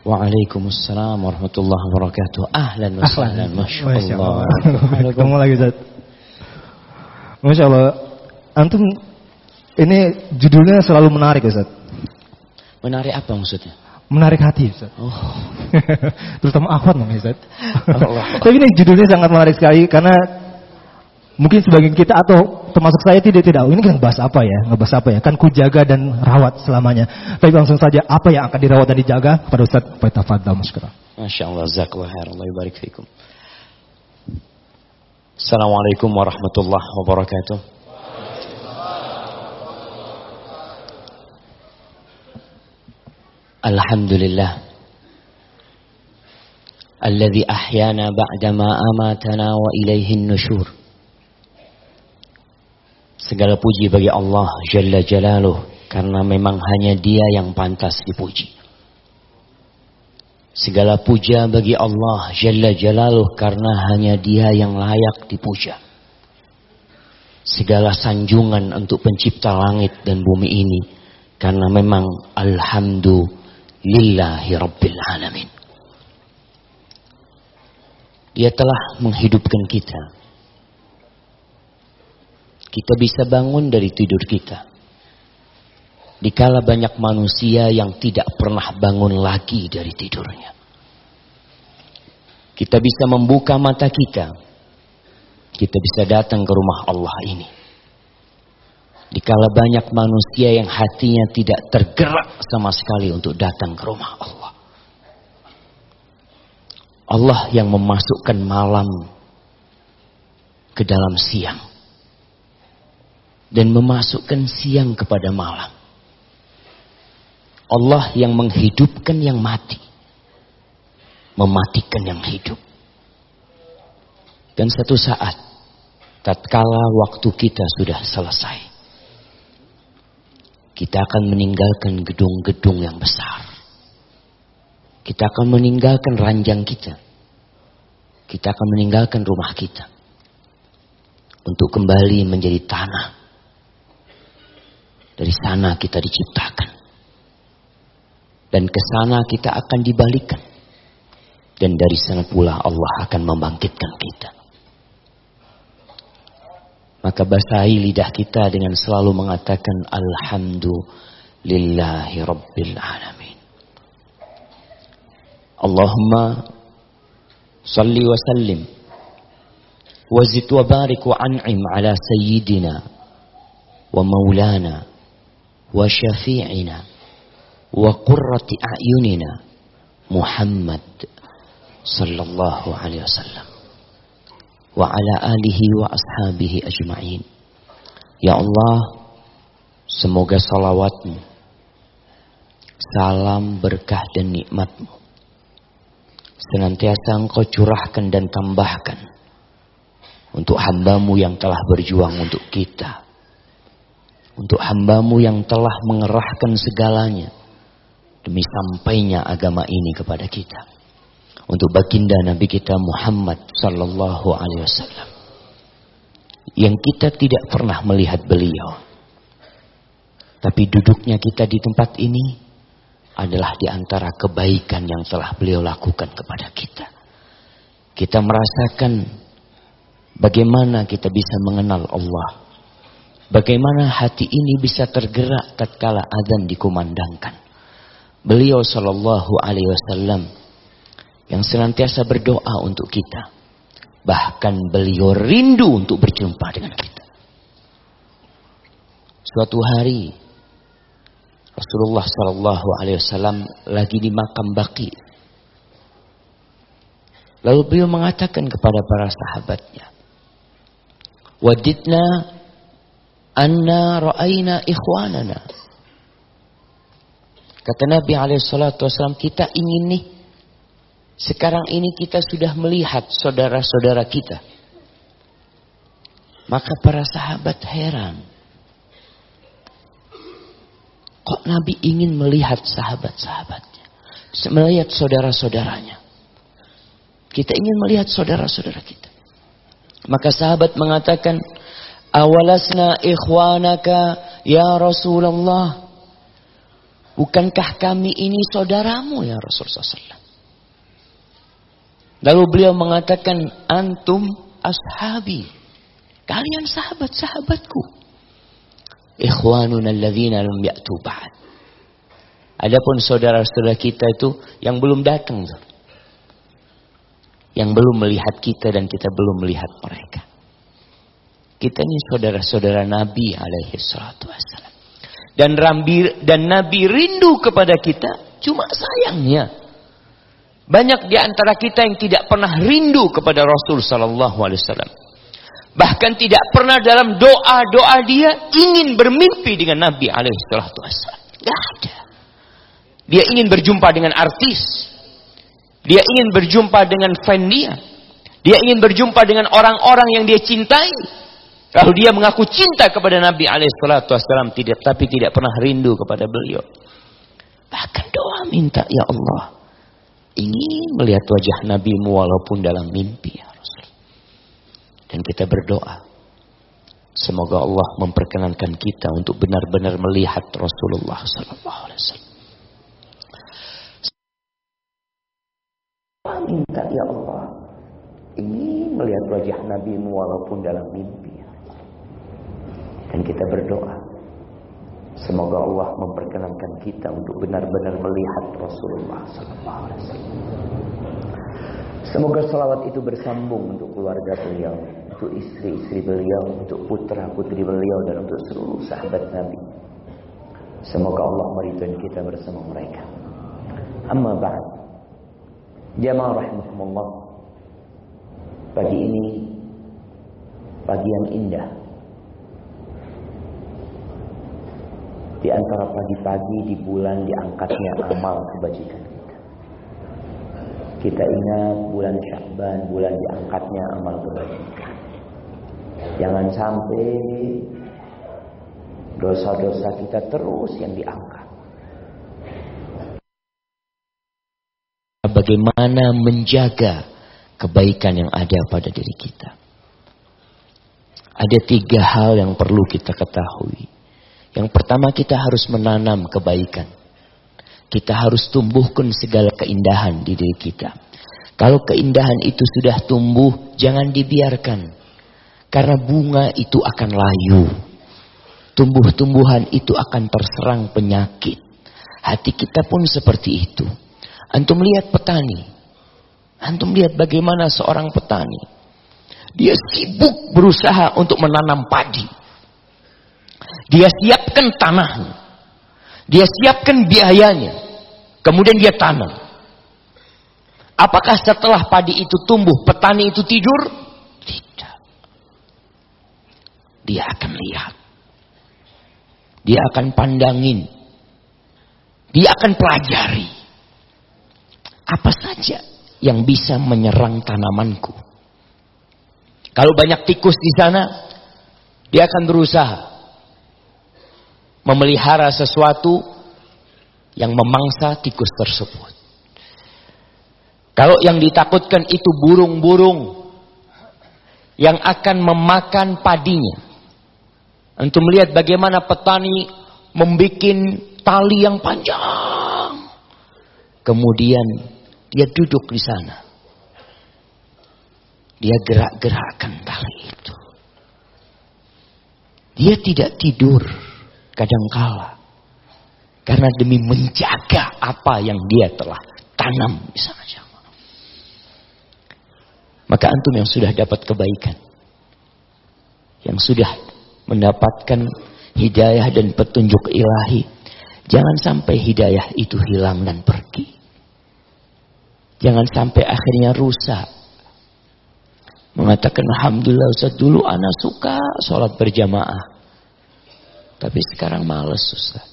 Waalaikumsalam warahmatullahi wabarakatuh. Ahlan wa sahlan. Masya Allah. Ketemu lagi Ustaz. Masya Allah. Antum ini judulnya selalu menarik Ustaz. Menarik apa maksudnya? Menarik hati Ustaz. Oh. Terutama akhwat namanya Ustaz. Tapi ini judulnya sangat menarik sekali karena mungkin sebagian kita atau termasuk saya tidak ini kan ngebahas apa ya? Kan ku jaga dan rawat selamanya. Tapi langsung saja apa yang akan dirawat dan dijaga kepada Ustaz Faitafadhal Masykurah. Masyaallah, jazakallahu khair, Allah yubarik fikum. Assalamualaikum warahmatullahi wabarakatuh. Alhamdulillah alladzi ahyana ba'dama amatana wa ilaihin nusyur. Segala puji bagi Allah Jalla Jalaluh, karena memang hanya Dia yang pantas dipuji. Segala puja bagi Allah Jalla Jalaluh, karena hanya Dia yang layak dipuja. Segala sanjungan untuk pencipta langit dan bumi ini, karena memang alhamdulillahi rabbil alamin. Dia telah menghidupkan kita. Kita bisa bangun dari tidur kita. Dikala banyak manusia yang tidak pernah bangun lagi dari tidurnya. Kita bisa membuka mata kita. Kita bisa datang ke rumah Allah ini. Dikala banyak manusia yang hatinya tidak tergerak sama sekali untuk datang ke rumah Allah. Allah yang memasukkan malam ke dalam siang. Dan memasukkan siang kepada malam. Allah yang menghidupkan yang mati. Mematikan yang hidup. Dan satu saat, tatkala waktu kita sudah selesai, kita akan meninggalkan gedung-gedung yang besar. Kita akan meninggalkan ranjang kita. Kita akan meninggalkan rumah kita. Untuk kembali menjadi tanah. Dari sana kita diciptakan. Dan ke sana kita akan dibalikan. Dan dari sana pula Allah akan membangkitkan kita. Maka basahi lidah kita dengan selalu mengatakan alhamdulillahi rabbil alamin. Allahumma salli wa sallim wa zid wa barik wa an'im ala sayyidina wa maulana wa syafi'ina wa qurrati a'yunina Muhammad sallallahu alaihi wasallam wa ala alihi wa ashabihi ajma'in. Ya Allah, semoga salawatmu, salam berkah dan nikmatmu senantiasa engkau curahkan dan tambahkan untuk hambamu yang telah berjuang untuk kita. Untuk hambamu yang telah mengerahkan segalanya demi sampainya agama ini kepada kita. Untuk baginda Nabi kita Muhammad sallallahu alaihi wasallam. Yang kita tidak pernah melihat beliau. Tapi duduknya kita di tempat ini adalah di antara kebaikan yang telah beliau lakukan kepada kita. Kita merasakan bagaimana kita bisa mengenal Allah. Bagaimana hati ini bisa tergerak tatkala azan dikumandangkan. Beliau sallallahu alaihi wasallam yang senantiasa berdoa untuk kita. Bahkan beliau rindu untuk berjumpa dengan kita. Suatu hari Rasulullah sallallahu alaihi wasallam lagi di makam Baqi. Lalu beliau mengatakan kepada para sahabatnya, "Wadidna anna ra'ayna ikhwanana." Kata Nabi alaihi salatu wasallam, kita ingin nih, sekarang ini kita sudah melihat saudara-saudara kita. Maka para sahabat heran. Kok Nabi ingin melihat sahabat-sahabatnya, melihat saudara-saudaranya. Kita ingin melihat saudara-saudara kita. Maka sahabat mengatakan, awalasna ikhwanaka ya Rasulullah. bukankah kami ini saudaramu ya Rasulullah SAW? Lalu beliau mengatakan, antum ashabi, kalian sahabat-sahabatku. Ikhwanuna alladzina lam ya'tu ba'd. Adapun saudara-saudara kita itu yang belum datang tuh. Yang belum melihat kita dan kita belum melihat mereka. Kita ini saudara-saudara Nabi alaihi salatu wassalam. Dan Nabi rindu kepada kita, cuma sayangnya banyak di antara kita yang tidak pernah rindu kepada Rasul sallallahu alaihi wasallam. Bahkan tidak pernah dalam doa-doa dia ingin bermimpi dengan Nabi alaihi salatu wassalam. Enggak ada. Dia ingin berjumpa dengan artis. Dia ingin berjumpa dengan fan dia. Dia ingin berjumpa dengan orang-orang yang dia cintai. Lalu dia mengaku cinta kepada Nabi alaihi salatu wassalam, tapi tidak pernah rindu kepada beliau. Bahkan doa minta, ya Allah, ingin melihat wajah Nabimu walaupun dalam mimpi ya Rasul. Dan kita berdoa, semoga Allah memperkenankan kita untuk benar-benar melihat Rasulullah sallallahu alaihi wasallam. Minta ya Allah, ingin melihat wajah Nabimu walaupun dalam mimpi ya Rasul. Dan kita berdoa, semoga Allah memperkenankan kita untuk benar-benar melihat Rasulullah sallallahu alaihi wasallam. Semoga salawat itu bersambung untuk keluarga beliau, untuk istri-istri beliau, untuk putra-putri beliau, dan untuk seluruh sahabat Nabi. Semoga Allah meridhai kita bersama mereka. Amma ba'd. Jamaah rahimakumullah. Pagi ini pagi yang indah. Di antara pagi-pagi di bulan diangkatnya amal kebajikan kita. Kita ingat bulan Sya'ban, bulan diangkatnya amal kebajikan. Jangan sampai dosa-dosa kita terus yang diangkat. Bagaimana menjaga kebaikan yang ada pada diri kita. Ada 3 hal yang perlu kita ketahui. Yang pertama, kita harus menanam kebaikan. Kita harus tumbuhkan segala keindahan di diri kita. Kalau keindahan itu sudah tumbuh, jangan dibiarkan. Karena bunga itu akan layu. Tumbuh-tumbuhan itu akan terserang penyakit. Hati kita pun seperti itu. Antum lihat petani. Antum lihat bagaimana seorang petani. Dia sibuk berusaha untuk menanam padi. Dia siapkan tanahnya. Dia siapkan biayanya. Kemudian dia tanam. Apakah setelah padi itu tumbuh, petani itu tidur? Tidak. Dia akan lihat. Dia akan pandangin. Dia akan pelajari. Apa saja yang bisa menyerang tanamanku? Kalau banyak tikus di sana, dia akan berusaha memelihara sesuatu yang memangsa tikus tersebut. Kalau yang ditakutkan itu burung-burung yang akan memakan padinya. Antum melihat bagaimana petani membuat tali yang panjang. Kemudian dia duduk di sana. Dia gerak-gerakkan tali itu. Dia tidak tidur kadangkala. Karena demi menjaga apa yang dia telah tanam di sana. Maka antum yang sudah dapat kebaikan, yang sudah mendapatkan hidayah dan petunjuk ilahi, jangan sampai hidayah itu hilang dan pergi. Jangan sampai akhirnya rusak. Mengatakan, alhamdulillah Ustaz, dulu anak suka sholat berjamaah. Tapi sekarang malas Ustaz.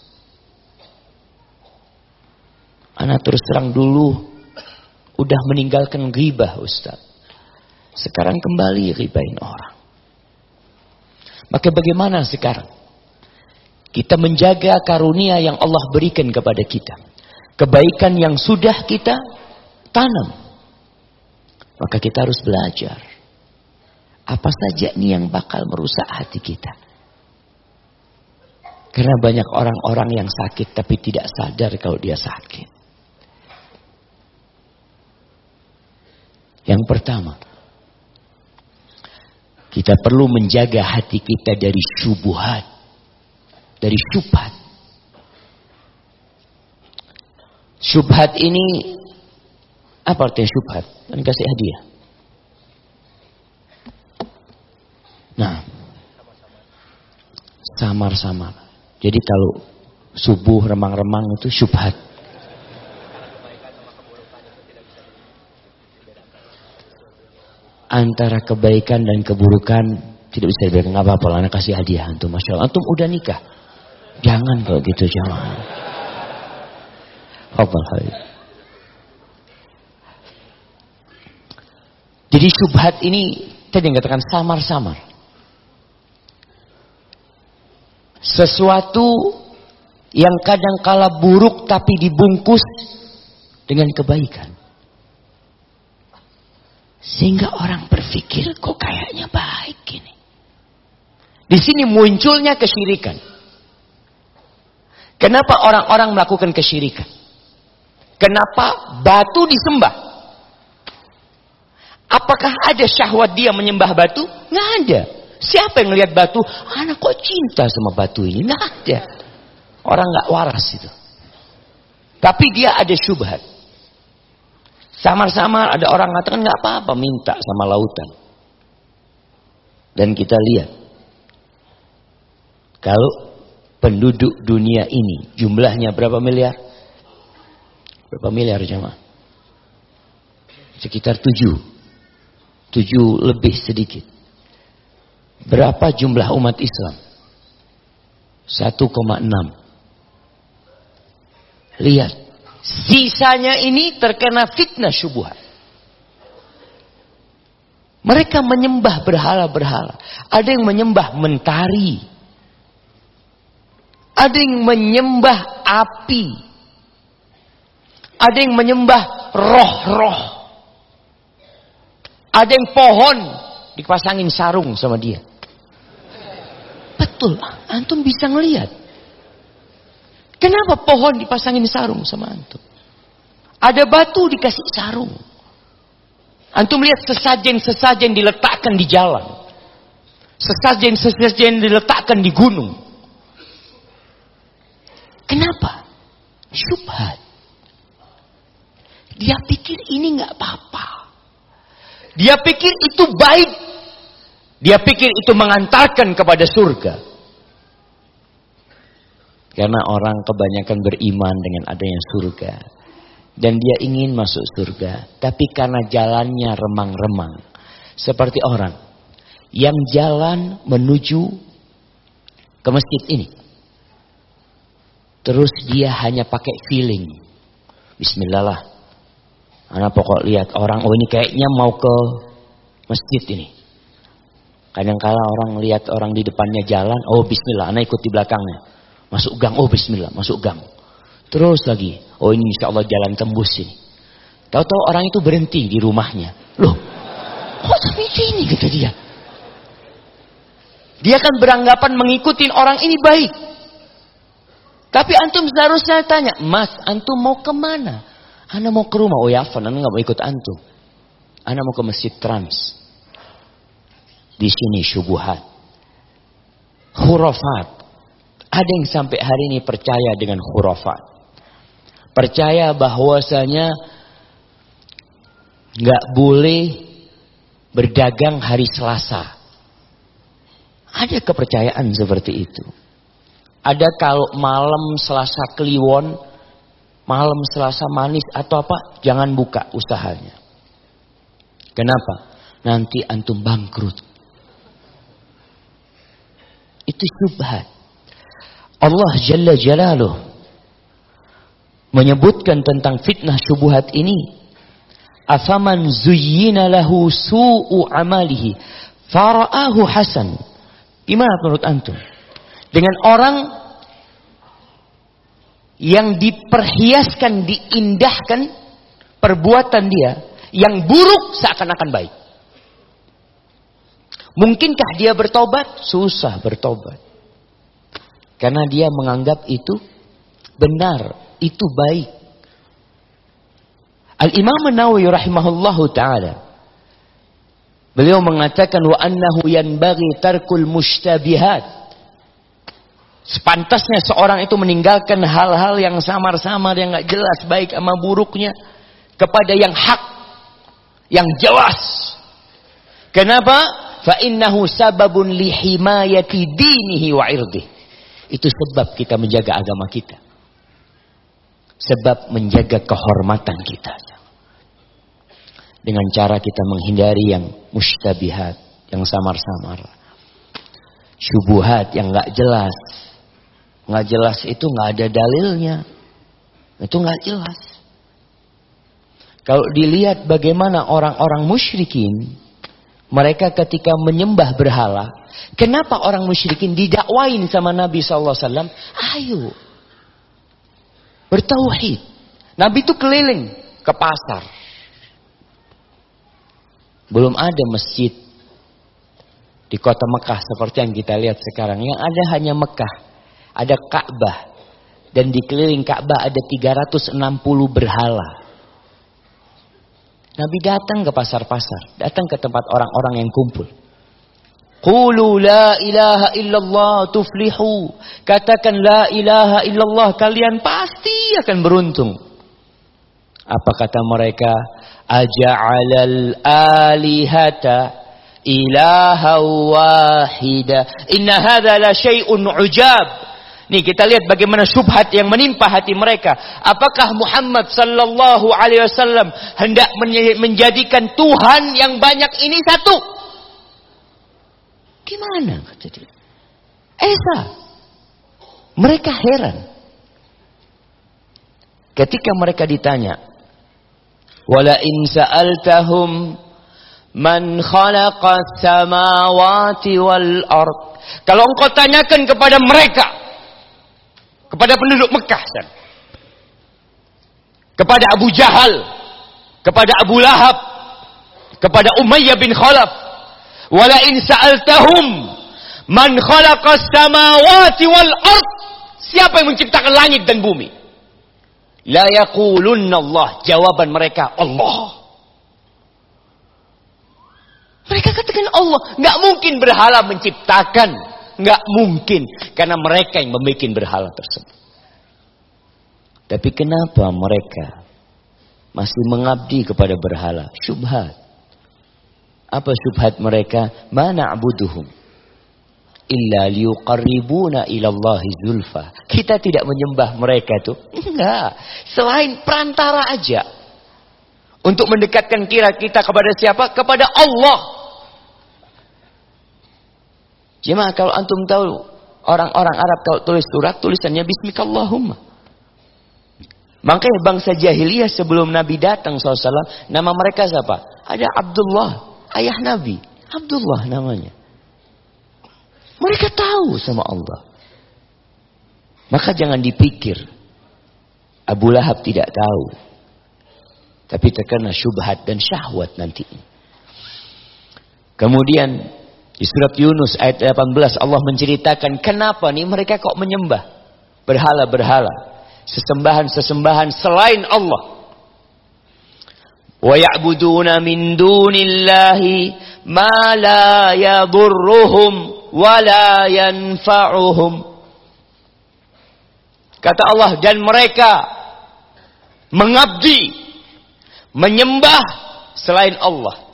Anak terus terang dulu udah meninggalkan ghibah Ustaz. Sekarang kembali ghibahin orang. Maka bagaimana sekarang? Kita menjaga karunia yang Allah berikan kepada kita. Kebaikan yang sudah kita tanam. Maka kita harus belajar. Apa saja nih yang bakal merusak hati kita. Karena banyak orang-orang yang sakit tapi tidak sadar kalau dia sakit. Yang pertama, kita perlu menjaga hati kita dari syubhat, dari syubhat. Syubhat ini, apa artinya syubhat? Dan kasih hadiah. Nah, samar-samar. Jadi kalau subuh remang-remang itu syubhat. Antara kebaikan dan keburukan tidak bisa dibedakan. Nggak apa-apa lah, anak kasih hadiah antum. Masya Allah, antum udah nikah. Jangan kalau gitu, jangan. Jadi syubhat ini tadi yang katakan samar-samar. Sesuatu yang kadang-kala buruk tapi dibungkus dengan kebaikan. Sehingga orang berpikir kok kayaknya baik ini. Di sini munculnya kesyirikan. Kenapa orang-orang melakukan kesyirikan? Kenapa batu disembah? Apakah ada syahwat dia menyembah batu? Nggak ada. Siapa yang melihat batu? Anak kok cinta sama batu ini? Nggak ada. Orang nggak waras itu. Tapi dia ada syubhat. Samar-samar ada orang mengatakan nggak apa-apa minta sama lautan. Dan kita lihat. Kalau penduduk dunia ini jumlahnya berapa miliar? Berapa miliar jemaah? Sekitar 7 lebih sedikit. Berapa jumlah umat Islam? 1,6. Lihat. Sisanya ini terkena fitnah syubhat. Mereka menyembah berhala-berhala. Ada yang menyembah mentari. Ada yang menyembah api. Ada yang menyembah roh-roh. Ada yang pohon dipasangin sarung sama dia. Betul, antum bisa ngelihat. Kenapa pohon dipasangin sarung sama antum? Ada batu dikasih sarung. Antum lihat sesajen-sesajen diletakkan di jalan. Sesajen-sesajen diletakkan di gunung. Kenapa? Syubhat. Dia pikir ini nggak apa-apa. Dia pikir itu baik. Dia pikir itu mengantarkan kepada surga. Karena orang kebanyakan beriman dengan adanya surga. Dan dia ingin masuk surga. Tapi karena jalannya remang-remang. Seperti orang yang jalan menuju ke masjid ini. Terus dia hanya pakai feeling. Bismillah lah. Anak pokok lihat orang, oh ini kayaknya mau ke masjid ini. Kadang-kala orang lihat orang di depannya jalan, oh bismillah, anak ikut di belakangnya. Masuk gang, oh bismillah, masuk gang. Terus lagi, oh ini insya Allah jalan tembus ini. Tahu-tahu orang itu berhenti di rumahnya. Loh, kok sampai sini kata dia. Dia kan beranggapan mengikuti orang ini baik. Tapi antum seharusnya tanya, Mas, antum mau kemana? Ana mau ke rumah. Oh ya, Ana nggak mau ikut antum. Ana mau ke Masjid Trans. Di sini syubhat, khurafat. Ada yang sampai hari ini percaya dengan khurafat. Percaya bahwasanya nggak boleh berdagang hari Selasa. Ada kepercayaan seperti itu. Ada kalau malam Selasa Kliwon, malam Selasa manis atau apa, jangan buka usahanya. Kenapa? Nanti antum bangkrut. Itu syubhat. Allah Jalla Jalaluh menyebutkan tentang fitnah syubhat ini. Afaman zuyyina lahu su'u amalihi fara'ahu hasan. Gimana menurut antum? Dengan orang yang diperhiaskan, diindahkan perbuatan dia, yang buruk seakan-akan baik. Mungkinkah dia bertobat? Susah bertobat. Karena dia menganggap itu benar, itu baik. Al-Imam An-Nawawi rahimahullahu ta'ala, beliau mengatakan wa annahu yanbaghi tarkul mushtabihat. Sepantasnya seorang itu meninggalkan hal-hal yang samar-samar, yang gak jelas baik sama buruknya, kepada yang hak, yang jelas. Kenapa? Fa innahu sababun li himayati dinihi wa irdih. Itu sebab kita menjaga agama kita. Sebab menjaga kehormatan kita. Dengan cara kita menghindari yang mushtabihat, yang samar-samar. Syubuhat yang gak jelas. Nggak jelas itu nggak ada dalilnya. Itu nggak jelas. Kalau dilihat bagaimana orang-orang musyrikin, mereka ketika menyembah berhala, kenapa orang musyrikin didakwain sama Nabi SAW? Ayo, bertauhid. Nabi itu keliling ke pasar. Belum ada masjid di kota Mekah seperti yang kita lihat sekarang. Yang ada hanya Mekah. Ada Ka'bah. Dan di keliling Ka'bah ada 360 berhala. Nabi datang ke pasar-pasar. Datang ke tempat orang-orang yang kumpul. Qulu la ilaha illallah tuflihu. Katakan la ilaha illallah. Kalian pasti akan beruntung. Apa kata mereka? Aja'alal alihata ilaha wahida. Inna hadha la syai'un ujab. Nih kita lihat bagaimana syubhat yang menimpa hati mereka. Apakah Muhammad sallallahu alaihi wasallam hendak menjadikan Tuhan yang banyak ini satu? Gimana kata dia? Esa. Mereka heran. Ketika mereka ditanya, wala in sa'altahum man khalaqas samawati wal ard. Kalau engkau tanyakan kepada mereka, kepada penduduk Mekah, kepada Abu Jahal, kepada Abu Lahab, kepada Umayyah bin Khalaf, wala in sa'altahum man khalaqas samawati wal ard, siapa yang menciptakan langit dan bumi? La yaqulunna Allah, jawaban mereka Allah. Mereka katakan Allah, enggak mungkin berhala menciptakan. Enggak mungkin. Karena mereka yang membuat berhala tersebut. Tapi kenapa mereka masih mengabdi kepada berhala? Syubhat. Apa syubhat mereka? Ma na'buduhum illa liyuqarribuna ilallahi zulfa. Kita tidak menyembah mereka itu. Enggak. Selain perantara aja. Untuk mendekatkan kita kepada siapa? Kepada Allah. Jemaah, kalau antum tahu orang-orang Arab kalau tulis surat, tulisannya Bismikallahumma. Makanya bangsa jahiliyah sebelum Nabi datang SAW, nama mereka siapa? Ada Abdullah, ayah Nabi. Abdullah namanya. Mereka tahu sama Allah. Maka jangan dipikir Abu Lahab tidak tahu. Tapi terkena syubhat dan syahwat nantinya. Kemudian di surat Yunus ayat 18 Allah menceritakan kenapa nih mereka kok menyembah berhala-berhala, sesembahan-sesembahan selain Allah. Wa ya'buduna min dunillahi ma la yadurruhum wa la yanfa'uhum. Kata Allah, dan mereka mengabdi, menyembah selain Allah.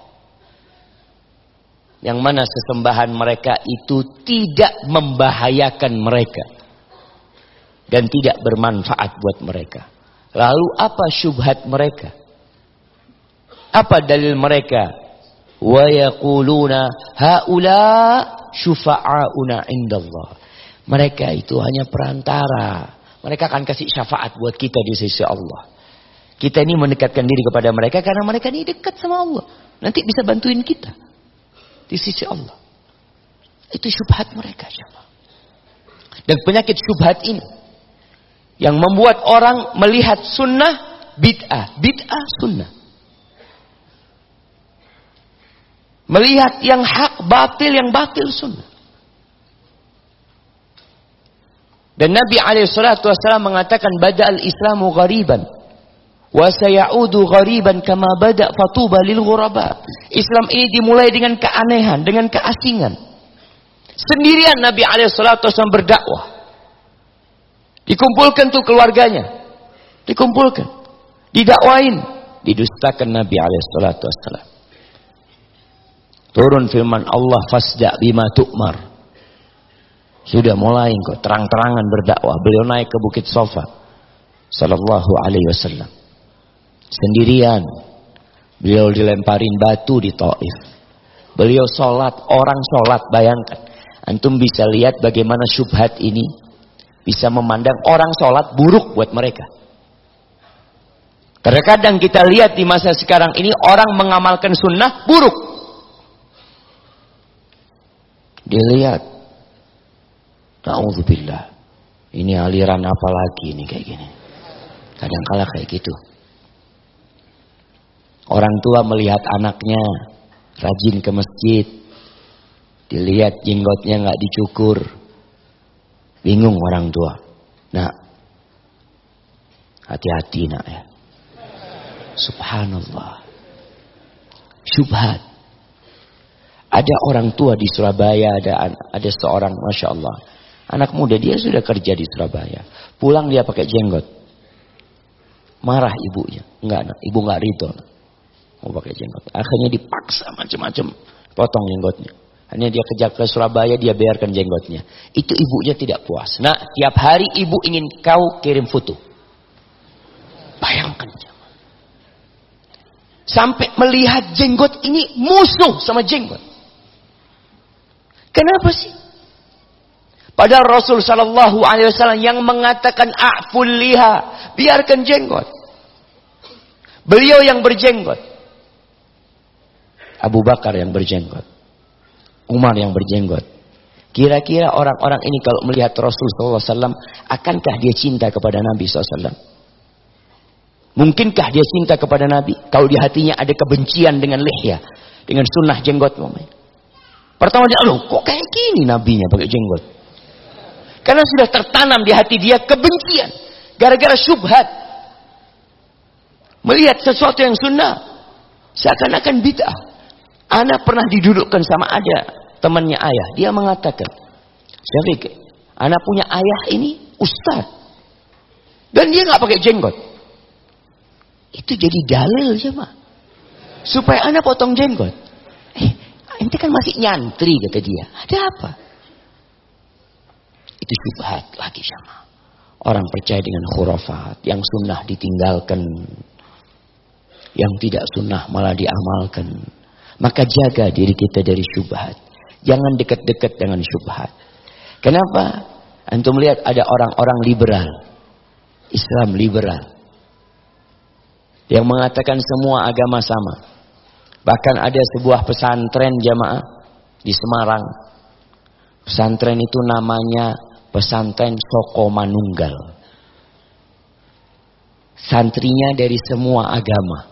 Yang mana sesembahan mereka itu tidak membahayakan mereka. Dan tidak bermanfaat buat mereka. Lalu apa syubhat mereka? Apa dalil mereka? Wa yaquluna haula syufa'auna indallah. Mereka itu hanya perantara. Mereka akan kasih syafaat buat kita di sisi Allah. Kita ini mendekatkan diri kepada mereka karena mereka ini dekat sama Allah. Nanti bisa bantuin kita di sisi Allah. Itu syubhat mereka. Dan penyakit syubhat ini yang membuat orang melihat sunnah bid'ah, bid'ah sunnah. Melihat yang hak batil, yang batil sunnah. Dan Nabi SAW mengatakan bada'al Islamu ghariban wa sayaudu ghariban kama bada' fatuba lil ghuraba. Islam ini dimulai dengan keanehan, dengan keasingan. Sendirian Nabi SAW berdakwah. Dikumpulkan tuh keluarganya. Dikumpulkan. Didakwain. Didustakan Nabi SAW. Turun firman Allah, fasda' bima tu'mar. Sudah mulai kok terang-terangan berdakwah. Beliau naik ke Bukit Safa sallallahu alaihi wasallam. Sendirian. Beliau dilemparin batu di Taif. Beliau sholat, orang sholat, bayangkan. Antum bisa lihat bagaimana syubhat ini bisa memandang orang sholat buruk buat mereka. Terkadang kita lihat di masa sekarang ini orang mengamalkan sunnah buruk. Dilihat. Na'udzubillah. Ini aliran apa lagi ini kayak gini. Kadang-kala kayak gitu. Orang tua melihat anaknya rajin ke masjid. Dilihat jenggotnya nggak dicukur. Bingung orang tua. Nak, hati-hati nak ya. Subhanallah. Syubhat. Ada orang tua di Surabaya, ada seorang, Masya Allah. Anak muda, dia sudah kerja di Surabaya. Pulang dia pakai jenggot. Marah ibunya. Enggak, ibu enggak ridho. Mau pakai jenggot. Akhirnya dipaksa macam-macam. Potong jenggotnya. Hanya dia kerja ke Surabaya, dia biarkan jenggotnya. Itu ibunya tidak puas. Nah, tiap hari ibu ingin kau kirim foto. Bayangkan. Sampai melihat jenggot ini musuh sama jenggot. Kenapa sih? Padahal Rasul sallallahu alaihi wasallam yang mengatakan a'ful liha, biarkan jenggot. Beliau yang berjenggot. Abu Bakar yang berjenggot. Umar yang berjenggot. Kira-kira orang-orang ini kalau melihat Rasul sallallahu alaihi wasallam, akankah dia cinta kepada Nabi sallallahu alaihi wasallam? Mungkinkah dia cinta kepada Nabi kalau di hatinya ada kebencian dengan lihya, dengan sunnah jenggot? Pertama dia, loh kok kayak gini nabinya pakai jenggot? Karena sudah tertanam di hati dia kebencian. Gara-gara syubhat. Melihat sesuatu yang sunnah. Seakan-akan bid'ah. Anak pernah didudukkan sama ada temannya ayah. Dia mengatakan, Syafiq, anak punya ayah ini ustaz. Dan dia gak pakai jenggot. Itu jadi dalil jemaah. Supaya anak potong jenggot. Ente kan masih nyantri kata dia. Ada apa? Itu syubhat lagi sama. Orang percaya dengan khurafat. Yang sunnah ditinggalkan. Yang tidak sunnah malah diamalkan. Maka jaga diri kita dari syubhat. Jangan dekat-dekat dengan syubhat. Kenapa? Antum lihat ada orang-orang liberal. Islam liberal. Yang mengatakan semua agama sama. Bahkan ada sebuah pesantren jamaah di Semarang. Pesantren itu namanya Pesantren Soko Manunggal. Santrinya dari semua agama.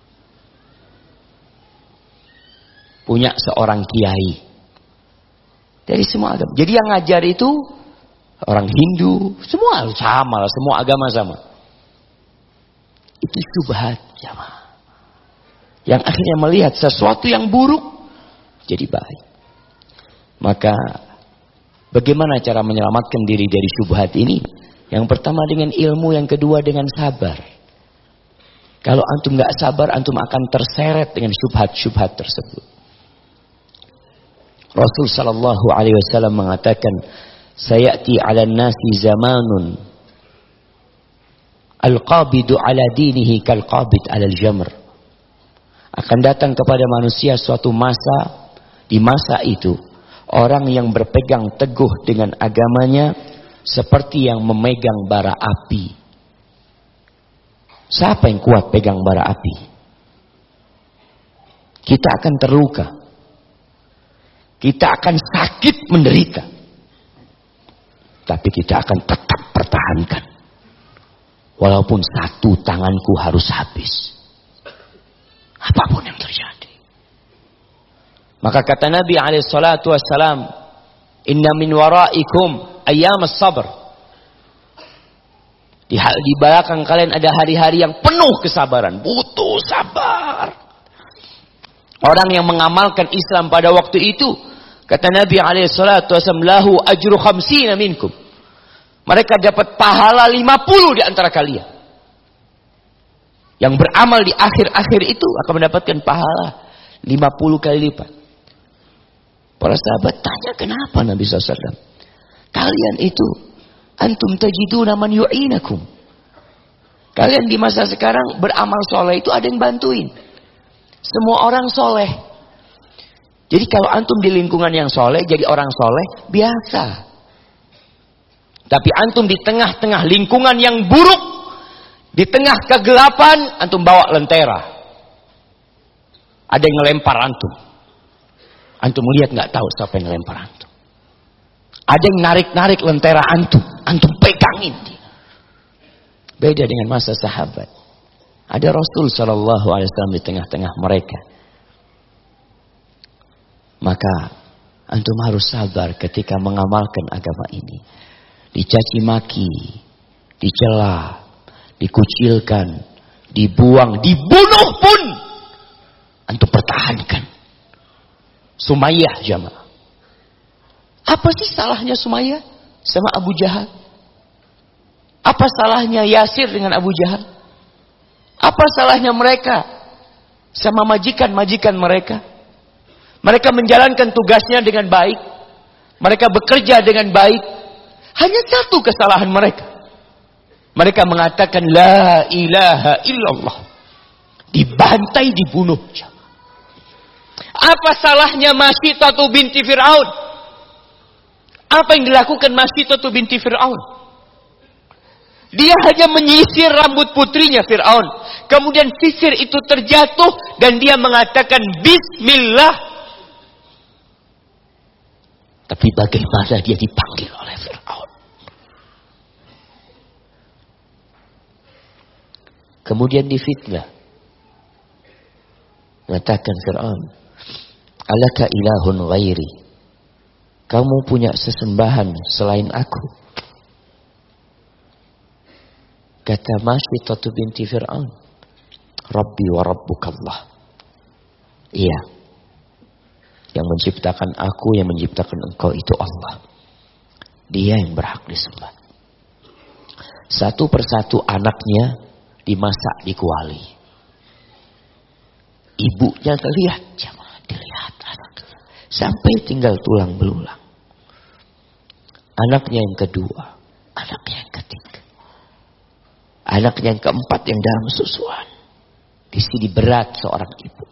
Punya seorang kiai. Dari semua agama. Jadi yang ngajar itu orang Hindu. Semua sama lah. Semua agama sama. Itu syubhat jamaah. Yang akhirnya melihat sesuatu yang buruk jadi baik. Maka bagaimana cara menyelamatkan diri dari syubhat ini? Yang pertama dengan ilmu, yang kedua dengan sabar. Kalau antum gak sabar, antum akan terseret dengan syubhat-syubhat tersebut. Rasul sallallahu alaihi wasallam mengatakan, sayati 'alan nasi zamanun al-qabidu 'ala dinihi kal-qabid 'ala al-jamr. Akan datang kepada manusia suatu masa, di masa itu orang yang berpegang teguh dengan agamanya seperti yang memegang bara api. Siapa yang kuat pegang bara api? Kita akan terluka. Kita akan sakit menderita. Tapi kita akan tetap pertahankan. Walaupun satu tanganku harus habis. Apapun yang terjadi. Maka kata Nabi alaihissalatu wassalam, inna min waraikum ayyam as-sabr. Di belakang kalian ada hari-hari yang penuh kesabaran. Butuh sabar. Orang yang mengamalkan Islam pada waktu itu, kata Nabi SAW, lahu ajru khamsina minkum. Mereka dapat pahala 50 di antara kalian. Yang beramal di akhir-akhir itu akan mendapatkan pahala 50 kali lipat. Para sahabat tanya, kenapa Nabi SAW? Kalian itu, antum tajiduna man yu'inakum. Kalian di masa sekarang beramal soleh itu ada yang bantuin. Semua orang soleh. Jadi kalau antum di lingkungan yang soleh, jadi orang soleh, biasa. Tapi antum di tengah-tengah lingkungan yang buruk, di tengah kegelapan, antum bawa lentera. Ada yang ngelempar antum. Antum lihat nggak tahu siapa yang ngelempar antum. Ada yang narik-narik lentera antum. Antum pegangin dia. Beda dengan masa sahabat. Ada Rasul SAW di tengah-tengah mereka. Maka antum harus sabar ketika mengamalkan agama ini. Dicaci maki, dicela, dikucilkan, dibuang, dibunuh pun antum pertahankan. Sumayyah jamaah. Apa sih salahnya Sumayyah sama Abu Jahal? Apa salahnya Yasir dengan Abu Jahal? Apa salahnya mereka sama majikan-majikan mereka? Mereka menjalankan tugasnya dengan baik. Mereka bekerja dengan baik. Hanya satu kesalahan mereka. Mereka mengatakan la ilaha illallah. Dibantai, dibunuh. Apa salahnya Masyitah binti Fir'aun? Apa yang dilakukan Masyitah binti Fir'aun? Dia hanya menyisir rambut putrinya Fir'aun. Kemudian sisir itu terjatuh dan dia mengatakan Bismillah. Tapi bagaimana dia dipanggil oleh Fir'aun? Kemudian difitnah. Mengatakan Fir'aun, alaka ilahun ghairi. Kamu punya sesembahan selain aku. Kata Masyitah binti Fir'aun, Rabbi wa Rabbukallah. Iya. Yang menciptakan aku, yang menciptakan engkau itu Allah. Dia yang berhak disembah. Satu persatu anaknya dimasak di kuali. Ibunya terlihat, jamaah dilihat anaknya. Sampai tinggal tulang belulang. Anaknya yang kedua, anaknya yang ketiga. Anaknya yang keempat yang dalam susuan. Di sini berat seorang ibu.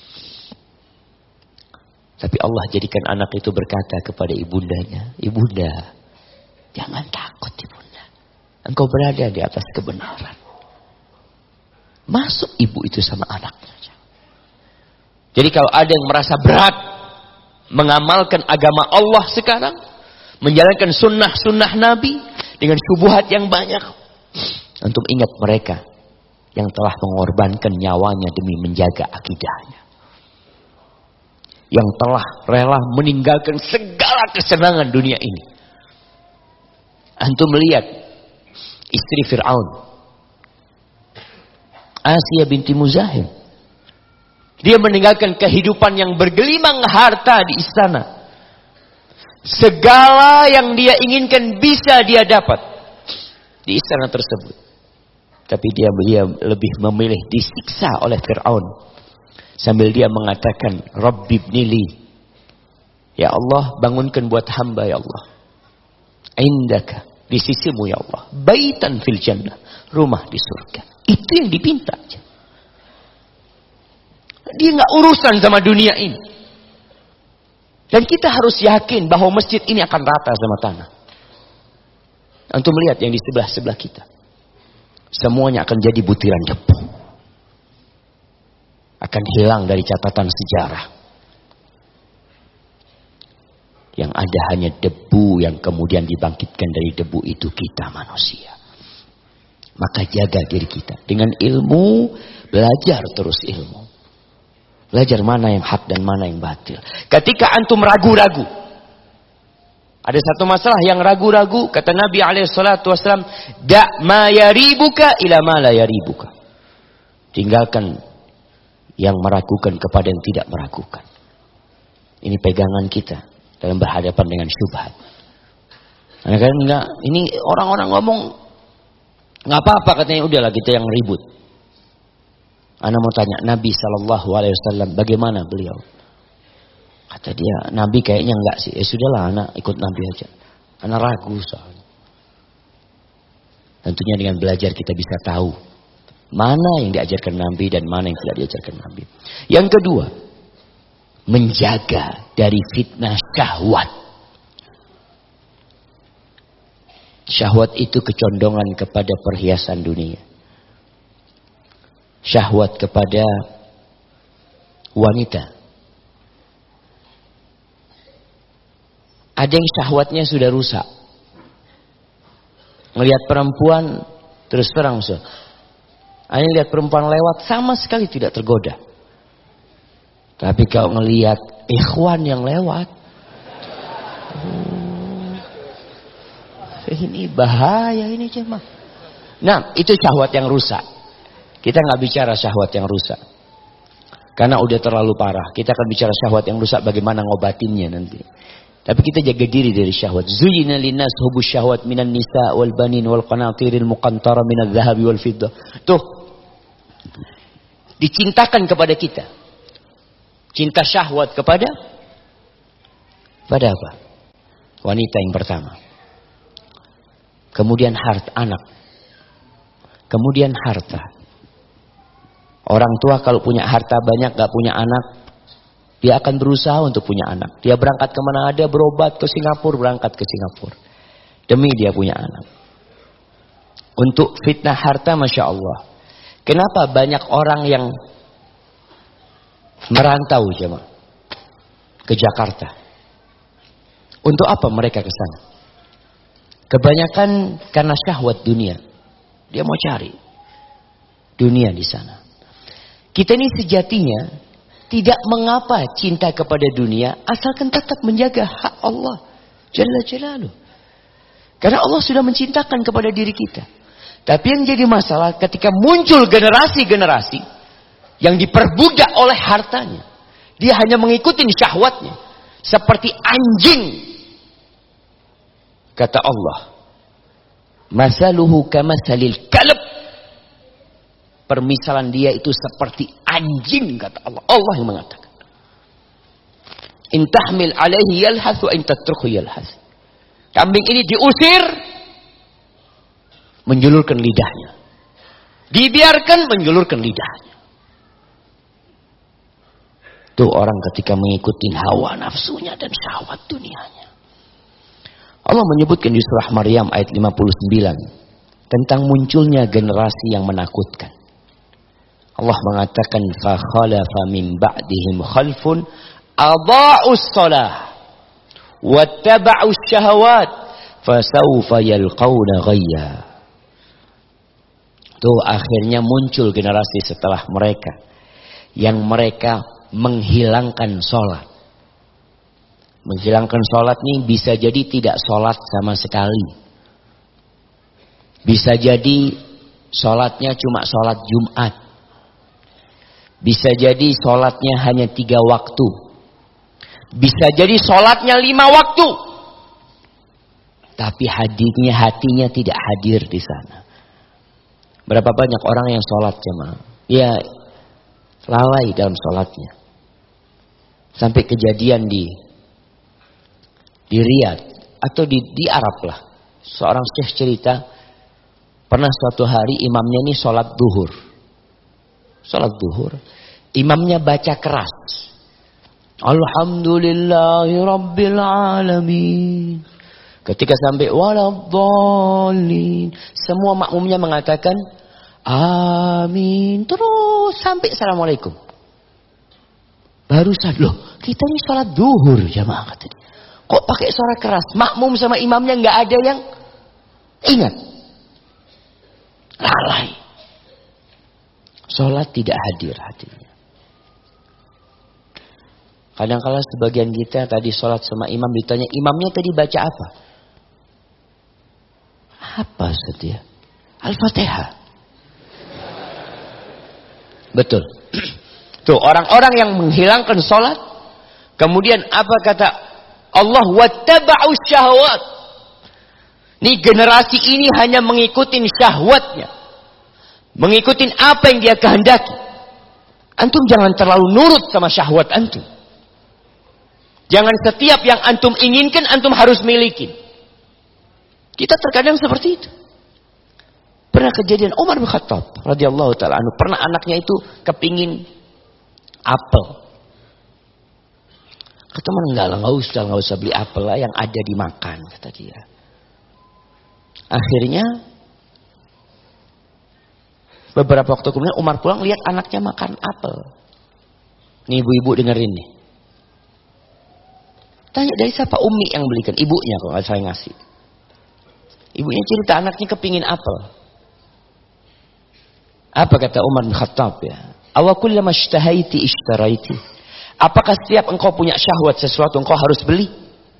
Tapi Allah jadikan anak itu berkata kepada ibundanya, Ibunda, jangan takut ibunda. Engkau berada di atas kebenaran. Masuk ibu itu sama anaknya. Jadi kalau ada yang merasa berat mengamalkan agama Allah sekarang, menjalankan sunnah-sunnah Nabi dengan syubhat yang banyak, antum ingat mereka yang telah mengorbankan nyawanya demi menjaga akidahnya. Yang telah rela meninggalkan segala kesenangan dunia ini. Antum melihat istri Fir'aun, Asia binti Muzahim. Dia meninggalkan kehidupan yang bergelimang harta di istana. Segala yang dia inginkan bisa dia dapat di istana tersebut. Tapi dia lebih memilih disiksa oleh Fir'aun. Sambil dia mengatakan, Rabbi ibnili. Ya Allah, bangunkan buat hamba ya Allah. Indaka, di sisimu ya Allah. Baitan fil jannah, rumah di surga. Itu yang dipinta. Dia nggak urusan sama dunia ini. Dan kita harus yakin bahwa masjid ini akan rata sama tanah. Antum melihat yang di sebelah-sebelah kita. Semuanya akan jadi butiran debu. Akan hilang dari catatan sejarah. Yang ada hanya debu yang kemudian dibangkitkan dari debu itu kita manusia. Maka jaga diri kita. Dengan ilmu, belajar terus ilmu. Belajar mana yang hak dan mana yang batil. Ketika antum ragu-ragu, Ada satu masalah yang ragu-ragu, kata Nabi SAW, da' ma yaribuka ila ma la yaribuka. Tinggalkan yang meragukan kepada yang tidak meragukan. Ini pegangan kita dalam berhadapan dengan syubhat. Karena kan enggak, ini orang-orang ngomong nggak apa-apa, katanya udahlah kita yang ribut. Ana mau tanya Nabi SAW bagaimana beliau? Kata dia, Nabi kayaknya enggak sih. Sudahlah, anak ikut Nabi aja. Anak ragu soalnya. Tentunya dengan belajar kita bisa tahu mana yang diajarkan Nabi dan mana yang tidak diajarkan Nabi. Yang kedua, menjaga dari fitnah syahwat. Syahwat itu kecondongan kepada perhiasan dunia. Syahwat kepada wanita. Ada yang syahwatnya sudah rusak. Melihat perempuan terus terang. Ada yang lihat perempuan lewat sama sekali tidak tergoda. Tapi kalau ngelihat ikhwan yang lewat, ini bahaya ini cuma. Nah, itu syahwat yang rusak. Kita nggak bicara syahwat yang rusak. Karena udah terlalu parah. Kita akan bicara syahwat yang rusak bagaimana ngobatinnya nanti. Tapi kita jaga diri dari syahwat. Zuyyina linnas hubus syahwat minan nisa wal banin wal qanatiril muqantara minadh dhahabi wal fiddah. Tuh. Dicintakan kepada kita. Cinta syahwat kepada apa? Wanita yang pertama. Kemudian harta anak. Kemudian harta. Orang tua kalau punya harta banyak gak punya anak, dia akan berusaha untuk punya anak. Dia berangkat kemana ada, berobat ke Singapura, berangkat ke Singapura. Demi dia punya anak. Untuk fitnah harta, Masya Allah. Kenapa banyak orang yang merantau jemaah ke Jakarta? Untuk apa mereka ke sana? Kebanyakan karena syahwat dunia. Dia mau cari dunia di sana. Kita ini sejatinya tidak mengapa cinta kepada dunia asalkan tetap menjaga hak Allah Jalla Jalaluh. Karena Allah sudah mencintakan kepada diri kita. Tapi yang jadi masalah ketika muncul generasi-generasi yang diperbudak oleh hartanya. Dia hanya mengikuti syahwatnya. Seperti anjing. Kata Allah. Masaluhu kamasalil kalb. Permisalan dia itu seperti anjing, kata Allah. Allah yang mengatakan. In tahmil alaihi yalhath wa in tatruhu yalhath. Kambing ini diusir, menjulurkan lidahnya. Dibiarkan, menjulurkan lidahnya. Itu orang ketika mengikuti hawa nafsunya dan syahwat dunianya. Allah menyebutkan di surah Maryam ayat 59 tentang munculnya generasi yang menakutkan. Allah mengatakan fa khalafa min ba'dihim khalfun adha'us shalah wattaba'us syahawat fasawfa yalqauna ghayya. Tuh akhirnya muncul generasi setelah mereka yang mereka menghilangkan sholat. Menghilangkan sholat ini bisa jadi tidak sholat sama sekali. Bisa jadi sholatnya cuma sholat Jumat. Bisa jadi sholatnya hanya 3 waktu. Bisa jadi sholatnya 5 waktu. Tapi hatinya tidak hadir di sana. Berapa banyak orang yang sholat jemaah? Ya lalai dalam sholatnya. Sampai kejadian di Riyadh atau di Arab lah. Seorang syekh cerita pernah suatu hari imamnya ini sholat duhur. Salat duhur, imamnya baca keras. Alhamdulillahi Rabbil Alamin. Ketika sampai waladhdallin, semua makmumnya mengatakan amin. Terus sampai assalamualaikum. Barusan loh, kita ini salat duhur jamaah kata dia. Kok pakai suara keras? Makmum sama imamnya nggak ada yang ingat. Lalai. Sholat tidak hadir hatinya. Kadang-kala sebagian kita tadi sholat sama imam ditanya, imamnya tadi baca apa? Apa setia? Al-Fatihah. Betul. Tuh orang-orang yang menghilangkan sholat. Kemudian apa kata Allah? Wattaba'u syahwat. Nih generasi ini hanya mengikuti syahwatnya. Mengikuti apa yang dia kehendaki. Antum jangan terlalu nurut sama syahwat antum. Jangan setiap yang antum inginkan, antum harus miliki. Kita terkadang seperti itu. Pernah kejadian Umar bin Khattab radhiyallahu ta'ala anhu. Pernah anaknya itu kepingin apel. Kata teman, enggak usah beli apel lah, yang ada dimakan, kata dia. Akhirnya, beberapa waktu kemudian Umar pulang lihat anaknya makan apel. Nih ibu-ibu dengerin nih. Tanya dari siapa? Umi yang belikan. Ibunya kalau nggak saya ngasih. Ibunya cerita anaknya kepingin apel. Apa kata Umar bin Khattab ya? Awakullama ishtahaiti ishtaraiti. Apakah setiap engkau punya syahwat sesuatu engkau harus beli?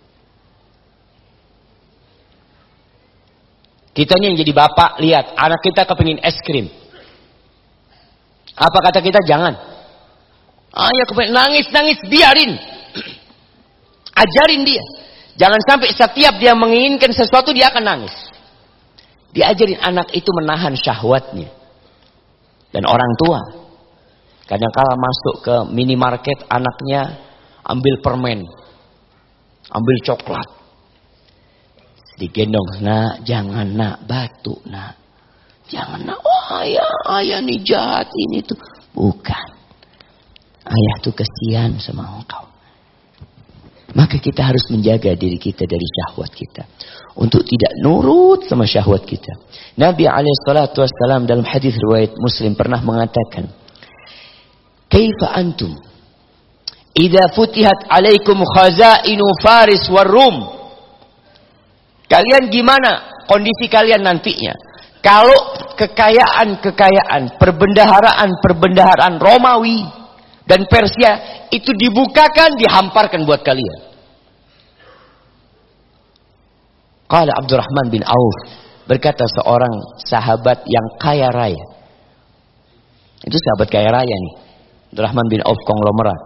Kitanya yang jadi bapak lihat anak kita kepingin es krim. Apa kata kita? Jangan. Ayah kepingin nangis biarin. Ajarin dia. Jangan sampai setiap dia menginginkan sesuatu dia akan nangis. Diajarin anak itu menahan syahwatnya. Dan orang tua kadang-kala masuk ke minimarket, anaknya ambil permen, ambil coklat, digendong, nak jangan nak, batuk nak, jangan nak, oh ayah nih jahat ini tuh. Bukan, ayah tuh kesian sama engkau. Maka kita harus menjaga diri kita dari syahwat kita. Untuk tidak nurut sama syahwat kita. Nabi SAW dalam hadis riwayat Muslim pernah mengatakan, Kaifa antum idza futihat alaikum khazainu Faris war Rum. Kalian gimana kondisi kalian nantinya? Kalau kekayaan, perbendaharaan Romawi dan Persia itu dibukakan, dihamparkan buat kalian. Qala Abdurrahman bin Auf, berkata seorang sahabat yang kaya raya. Itu sahabat kaya raya nih. Abdurrahman bin Auf konglomerat.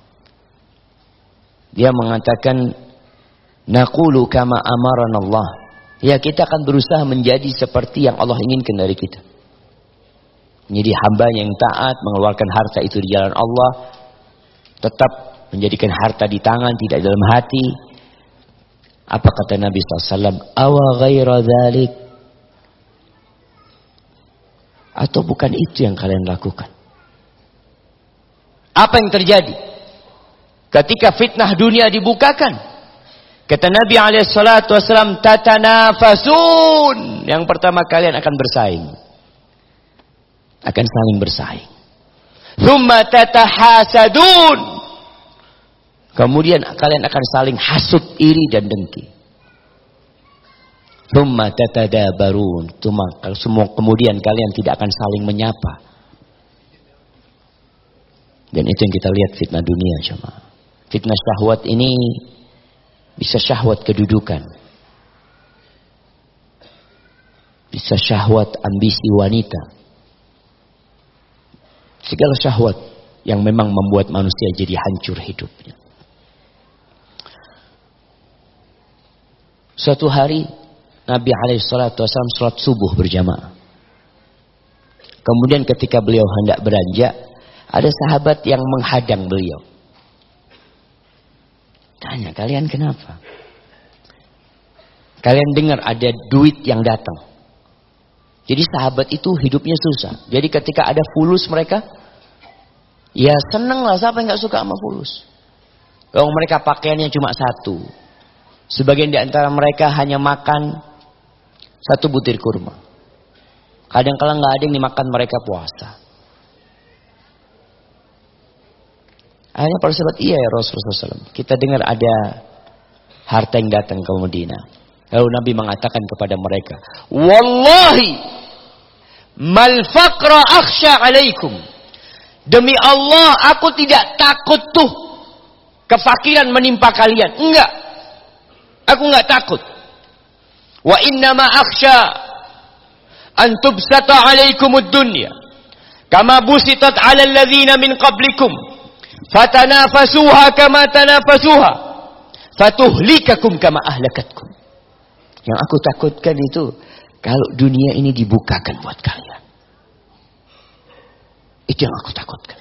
Dia mengatakan, naqulu kama amarana Allah. Ya, kita akan berusaha menjadi seperti yang Allah inginkan dari kita. Menjadi hambanya yang taat, mengeluarkan harta itu di jalan Allah. Tetap menjadikan harta di tangan, tidak dalam hati. Apa kata Nabi SAW? Awa ghaira dhalik. Atau bukan itu yang kalian lakukan? Apa yang terjadi? Ketika fitnah dunia dibukakan. Kata Nabi SAW, tatanafasun. Yang pertama kalian akan bersaing. Akan saling bersaing. Thumma tatahasadun. Kemudian kalian akan saling hasut, iri dan dengki. Thumma tatadabarun. Kemudian kalian tidak akan saling menyapa. Dan itu yang kita lihat fitnah dunia cuma. Fitnah syahwat ini bisa syahwat kedudukan. Bisa syahwat ambisi wanita. Segala syahwat yang memang membuat manusia jadi hancur hidupnya. Suatu hari Nabi SAW sholat subuh berjamaah. Kemudian ketika beliau hendak beranjak, ada sahabat yang menghadang beliau. Tanya, kalian kenapa? Kalian dengar ada duit yang datang. Jadi sahabat itu hidupnya susah. Jadi ketika ada fulus mereka, ya seneng lah, siapa yang gak suka sama fulus. Kalau mereka pakaiannya cuma satu. Sebagian di antara mereka hanya makan satu butir kurma. Kadang-kadang nggak ada yang dimakan, mereka puasa. Akhirnya para sahabat, iya ya Rasulullah SAW. Kita dengar ada harta yang datang ke Madinah. Lalu Nabi mengatakan kepada mereka, Wallahi mal faqra akhsha alaikum. Demi Allah aku tidak takut tuh kefakiran menimpa kalian. Enggak. Aku enggak takut. Wa innama akhsha an tubsata 'alaikumud dunya kama busitat 'alal ladzina min qablikum fatanafasuha kama tanafasuha fatuhlikakum kama ahlakatkum. Yang aku takutkan itu kalau dunia ini dibukakan buat kalian. Itu yang aku takutkan.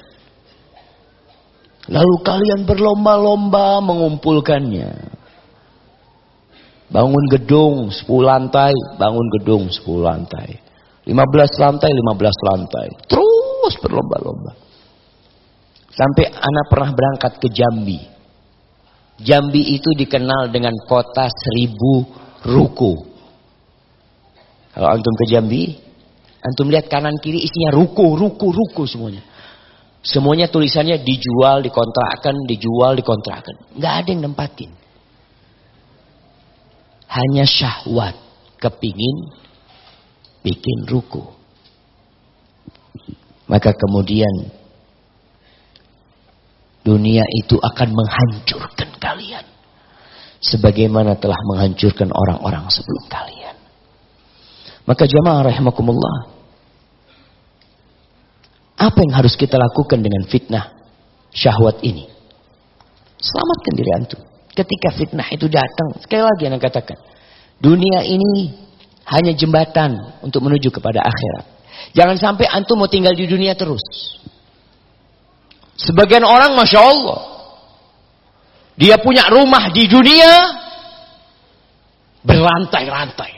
Lalu kalian berlomba-lomba mengumpulkannya. Bangun gedung 10 lantai, bangun gedung 10 lantai. 15 lantai, 15 lantai. Terus berlomba-lomba. Sampai anak pernah berangkat ke Jambi. Jambi itu dikenal dengan kota 1000 ruko. Kalau antum ke Jambi, antum lihat kanan kiri isinya ruko semuanya. Semuanya tulisannya dijual, dikontrakkan, dijual, dikontrakkan. Nggak ada yang nempatin. Hanya syahwat, kepingin bikin ruko. Maka kemudian dunia itu akan menghancurkan kalian. Sebagaimana telah menghancurkan orang-orang sebelum kalian. Maka jamaah rahimakumullah. Apa yang harus kita lakukan dengan fitnah syahwat ini? Selamatkan diri antum. Ketika fitnah itu datang, sekali lagi yang katakan, dunia ini hanya jembatan untuk menuju kepada akhirat. Jangan sampai antum mau tinggal di dunia terus. Sebagian orang Masya Allah, dia punya rumah di dunia berlantai-lantai.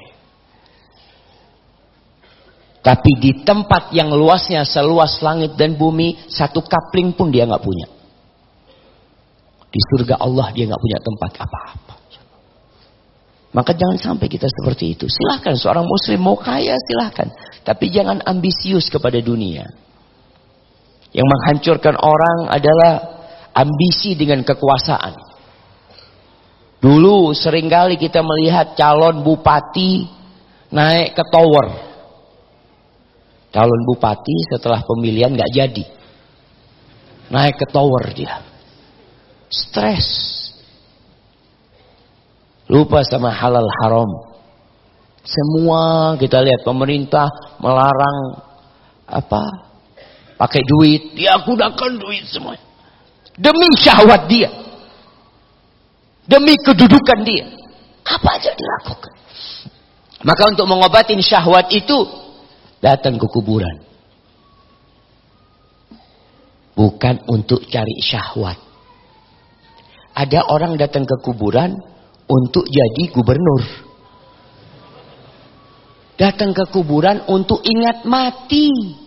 Tapi di tempat yang luasnya seluas langit dan bumi, satu kapling pun dia nggak punya. Di surga Allah dia nggak punya tempat apa-apa. Maka jangan sampai kita seperti itu. Silahkan seorang muslim mau kaya silahkan. Tapi jangan ambisius kepada dunia. Yang menghancurkan orang adalah ambisi dengan kekuasaan. Dulu seringkali kita melihat calon bupati naik ke tower. Calon bupati setelah pemilihan nggak jadi. Naik ke tower dia. Stres. Lupa sama halal haram. Semua kita lihat pemerintah melarang pakai duit, dia gunakan duit semua. Demi syahwat dia. Demi kedudukan dia. Apa aja dilakukan. Maka untuk mengobatin syahwat itu datang ke kuburan. Bukan untuk cari syahwat. Ada orang datang ke kuburan untuk jadi gubernur. Datang ke kuburan untuk ingat mati.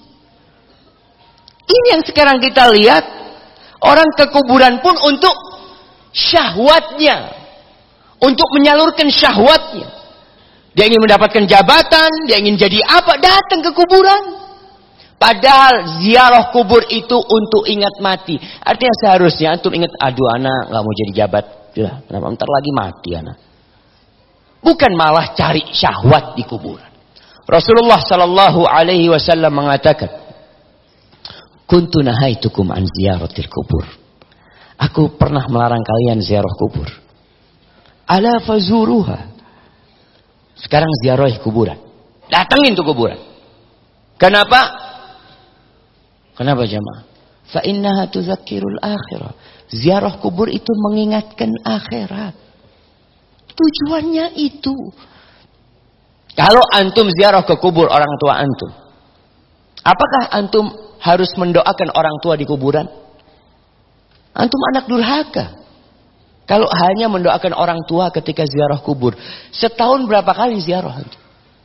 Ini yang sekarang kita lihat. Orang ke kuburan pun untuk syahwatnya. Untuk menyalurkan syahwatnya. Dia ingin mendapatkan jabatan. Dia ingin jadi apa. Datang ke kuburan. Padahal ziarah kubur itu untuk ingat mati. Artinya seharusnya antum ingat, aduh anak gak mau jadi jabat. Kenapa bentar lagi mati anak. Bukan malah cari syahwat di kuburan. Rasulullah sallallahu alaihi wasallam mengatakan, kuntu nahaitukum an ziyaratil kubur. Aku pernah melarang kalian ziarah kubur. Ala fazuruha. Sekarang ziarah kuburan. Datangin tuh kuburan. Kenapa? Kenapa jemaah? Fa innaha tuzakkirul akhirah. Ziarah kubur itu mengingatkan akhirat. Tujuannya itu. Kalau antum ziarah ke kubur orang tua antum, apakah antum harus mendoakan orang tua di kuburan? Antum anak durhaka. Kalau hanya mendoakan orang tua ketika ziarah kubur, setahun berapa kali ziarah antum?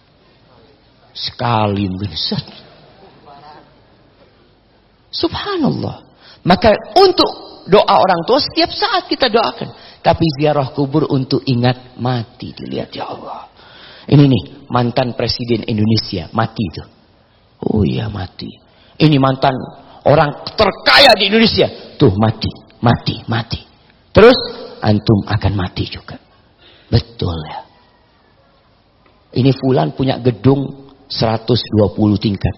Sekali mungkin. Subhanallah. Maka untuk doa orang tua setiap saat kita doakan. Tapi ziarah kubur untuk ingat mati. Dilihat ya Allah. Ini nih mantan presiden Indonesia mati itu. Oh iya mati. Ini mantan orang terkaya di Indonesia. Tuh mati. Terus antum akan mati juga. Betul ya. Ini fulan punya gedung 120 tingkat.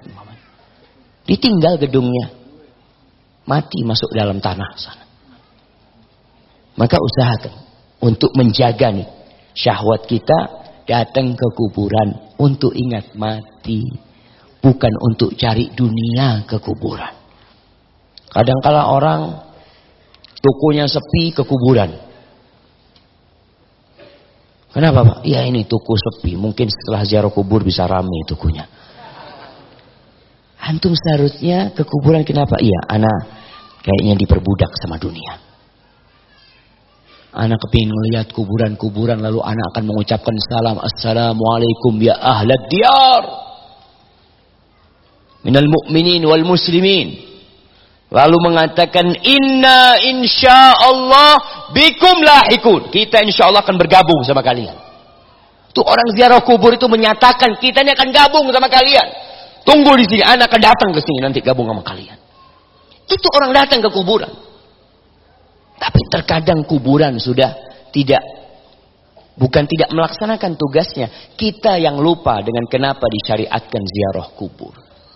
Ditinggal gedungnya. Mati masuk dalam tanah sana. Maka usahakan untuk menjaga nih syahwat kita datang ke kuburan untuk ingat mati, bukan untuk cari dunia ke kuburan. Kadang-kala orang tokonya sepi ke kuburan. Kenapa Pak? Ya ini toko sepi, mungkin setelah ziarah kubur bisa ramai tokonya. Antum seharusnya ke kuburan kenapa? Iya, anak kayaknya diperbudak sama dunia. Anak kepingin melihat kuburan-kuburan lalu anak akan mengucapkan salam. Assalamualaikum ya ahlad diyar. Minal mu'minin wal muslimin. Lalu mengatakan inna insyaallah bikum lahikun. Kita insyaallah akan bergabung sama kalian. Tuh orang ziarah kubur itu menyatakan kita ini akan gabung sama kalian. Tunggu di sini, anak akan datang ke sini nanti gabung sama kalian. Itu orang datang ke kuburan. Tapi terkadang kuburan sudah bukan tidak melaksanakan tugasnya. Kita yang lupa dengan kenapa disyariatkan ziarah kubur.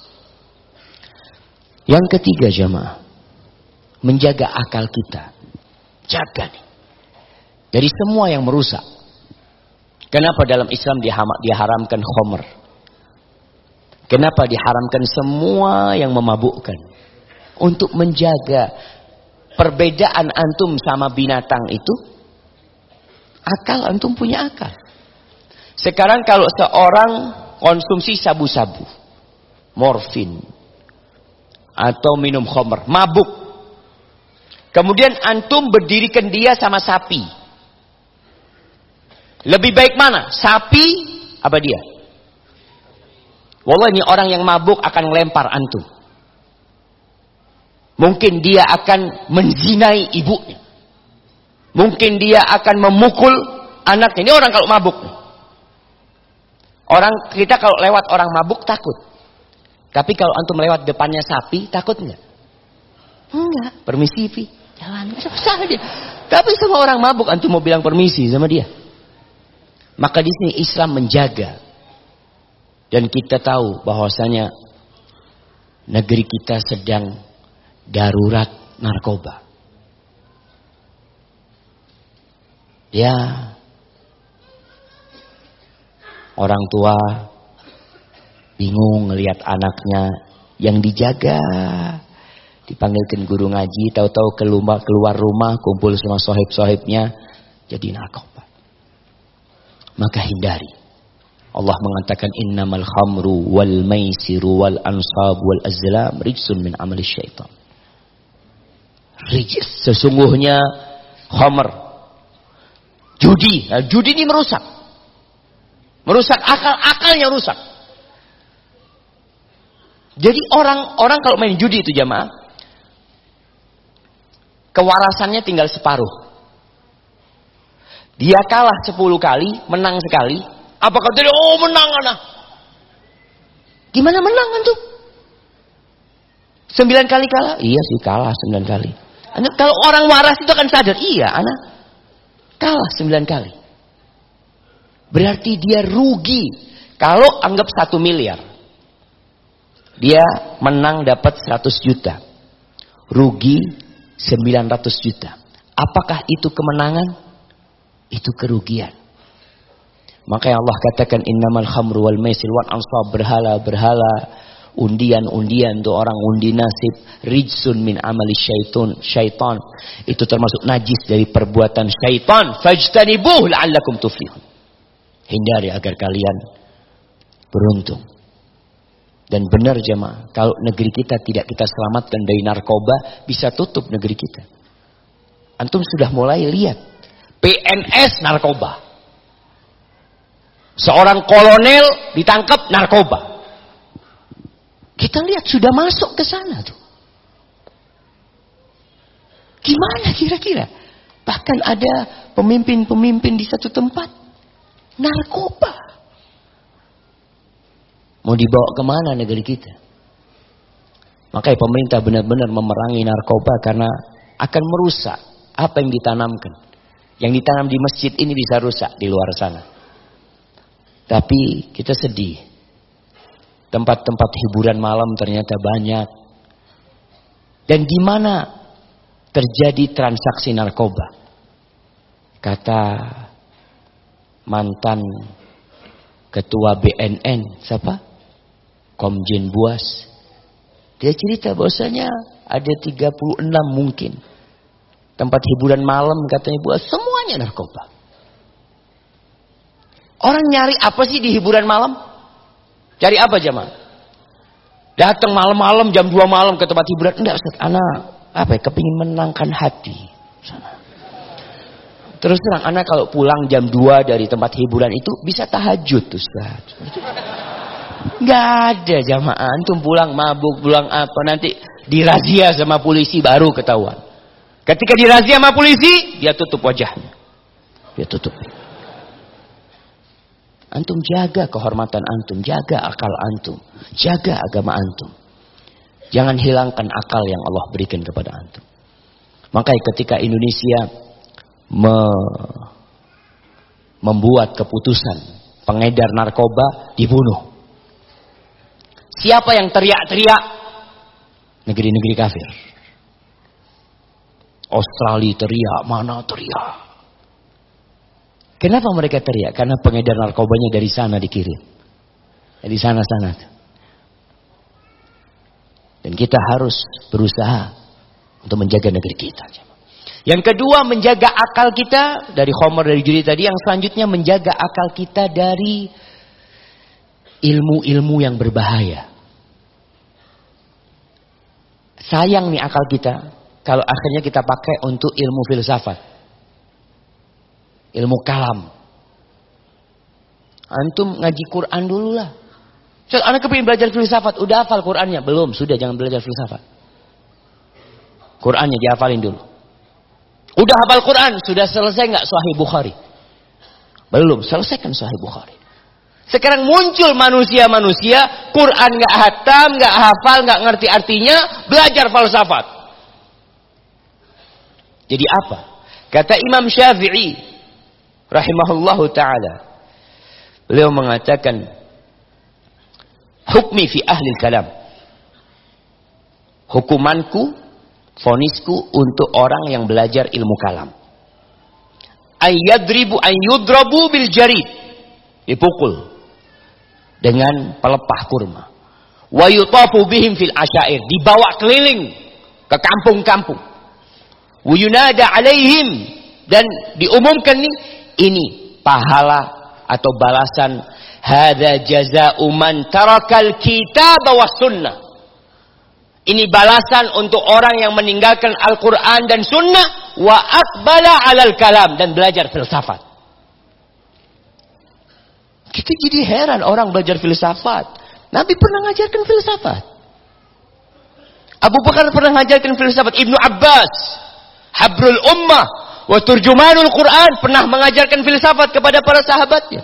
Yang ketiga jamaah, menjaga akal kita. Jaga nih. Dari semua yang merusak. Kenapa dalam Islam diharamkan khamr? Kenapa diharamkan semua yang memabukkan? Untuk menjaga perbedaan antum sama binatang itu. Akal, antum punya akal. Sekarang kalau seorang konsumsi sabu-sabu, morfin, atau minum khamr, mabuk. Kemudian antum berdirikan dia sama sapi. Lebih baik mana? Sapi apa dia? Wallah ini orang yang mabuk akan melempar antum. Mungkin dia akan menzinai ibunya. Mungkin dia akan memukul anaknya. Ini orang kalau mabuk. Orang kita kalau lewat orang mabuk takut. Tapi kalau antum lewat depannya sapi, takut enggak? Enggak. Permisi, Pi. Jalan. Susah dia. Tapi sama orang mabuk, antum mau bilang permisi sama dia. Maka di sini Islam menjaga. Dan kita tahu bahwasanya negeri kita sedang darurat narkoba. Ya. Orang tua bingung ngelihat anaknya yang dijaga, dipanggilkan guru ngaji, tahu-tahu keluar rumah kumpul sama sohib-sohibnya jadi narkoba. Maka hindari. Allah mengatakan innamal khamru wal maisiru wal ansab wal azlam rijsun min amali syaitan. Rijs, sesungguhnya khamr, judi. Nah, judi ini merusak akalnya rusak. Jadi orang kalau main judi itu jamaah, kewarasannya tinggal separuh. Dia kalah 10 kali, menang sekali. Apakah dia menang anak? Gimana menang antum? 9 kali kalah? Iya sih kalah 9 kali. Kalau orang waras itu akan sadar, iya anak kalah 9 kali. Berarti dia rugi. Kalau anggap 1 miliar. Dia menang dapat 100 juta. Rugi 900 juta. Apakah itu kemenangan? Itu kerugian. Maka Allah katakan innamal khamru wal maisir wal ansab, berhala-berhala, undian-undian itu orang undi nasib, rijsun min amali syaitan. Itu termasuk najis dari perbuatan syaitan. Fajtanibuh la'allakum tuflihun. Hindari agar kalian beruntung. Dan benar jemaah, kalau negeri kita tidak kita selamatkan dari narkoba, bisa tutup negeri kita. Antum sudah mulai lihat PNS narkoba. Seorang kolonel ditangkap narkoba. Kita lihat sudah masuk ke sana tuh. Gimana kira-kira? Bahkan ada pemimpin-pemimpin di satu tempat narkoba. Mau dibawa kemana negeri kita? Makanya pemerintah benar-benar memerangi narkoba karena akan merusak apa yang ditanamkan. Yang ditanam di masjid ini bisa rusak di luar sana. Tapi kita sedih. Tempat-tempat hiburan malam ternyata banyak. Dan di mana terjadi transaksi narkoba? Kata mantan ketua BNN, siapa? Komjen Buas. Dia cerita bahwasanya ada 36 mungkin tempat hiburan malam, katanya Buas, semuanya narkoba. Orang nyari apa sih di hiburan malam? Cari apa jemaah? Datang malam-malam jam 2 malam ke tempat hiburan. Enggak Ustaz, anak kepingin menenangkan hati. Terus terang, anak kalau pulang jam 2 dari tempat hiburan itu bisa tahajud Ustaz. Enggak ada jamaah. Antum pulang mabuk, pulang apa, nanti dirazia sama polisi baru ketahuan. Ketika dirazia sama polisi, dia tutup wajahnya. Dia tutup. Antum jaga kehormatan antum, jaga akal antum, jaga agama antum. Jangan hilangkan akal yang Allah berikan kepada antum. Makanya ketika Indonesia membuat keputusan pengedar narkoba dibunuh. Siapa yang teriak-teriak? Negeri-negeri kafir. Australia teriak, mana teriak. Kenapa mereka teriak? Karena pengedar narkobanya dari sana dikirim. Dari sana-sana. Dan kita harus berusaha untuk menjaga negeri kita. Yang kedua, menjaga akal kita dari khamr, dari judi tadi. Yang selanjutnya menjaga akal kita dari ilmu-ilmu yang berbahaya. Sayang nih akal kita kalau akhirnya kita pakai untuk ilmu filsafat. Ilmu kalam. Antum ngaji Quran dulu lah. So, anak kepingin belajar filsafat, udah hafal Qurannya? Belum, sudah jangan belajar filsafat. Qurannya dihafalin dulu. Udah hafal Quran, sudah selesai nggak Sahih Bukhari? Belum, selesaikan Sahih Bukhari. Sekarang muncul manusia-manusia, Quran nggak hatam, nggak hafal, nggak ngerti artinya, belajar falsafat. Jadi apa? Kata Imam Syafi'i rahimahullahu ta'ala, beliau mengatakan, hukmi fi ahli kalam, hukumanku, vonisku untuk orang yang belajar ilmu kalam, ayyudrabu bil jarid, dipukul dengan pelepah kurma, wa yutafu bihim fil asyair, dibawa keliling ke kampung-kampung, wa yunada alaihim, dan diumumkan nih, ini pahala atau balasan, hadza jazaa'u man tarakal kitab was sunnah. Ini balasan untuk orang yang meninggalkan Al-Quran dan sunnah, wa aqbala 'alal kalam, dan belajar filsafat. Kita jadi heran orang belajar filsafat. Nabi pernah ngajarkan filsafat. Abu Bakar pernah ngajarkan filsafat. Ibnu Abbas, habrul ummah wa turjumanul Quran, pernah mengajarkan filsafat kepada para sahabatnya.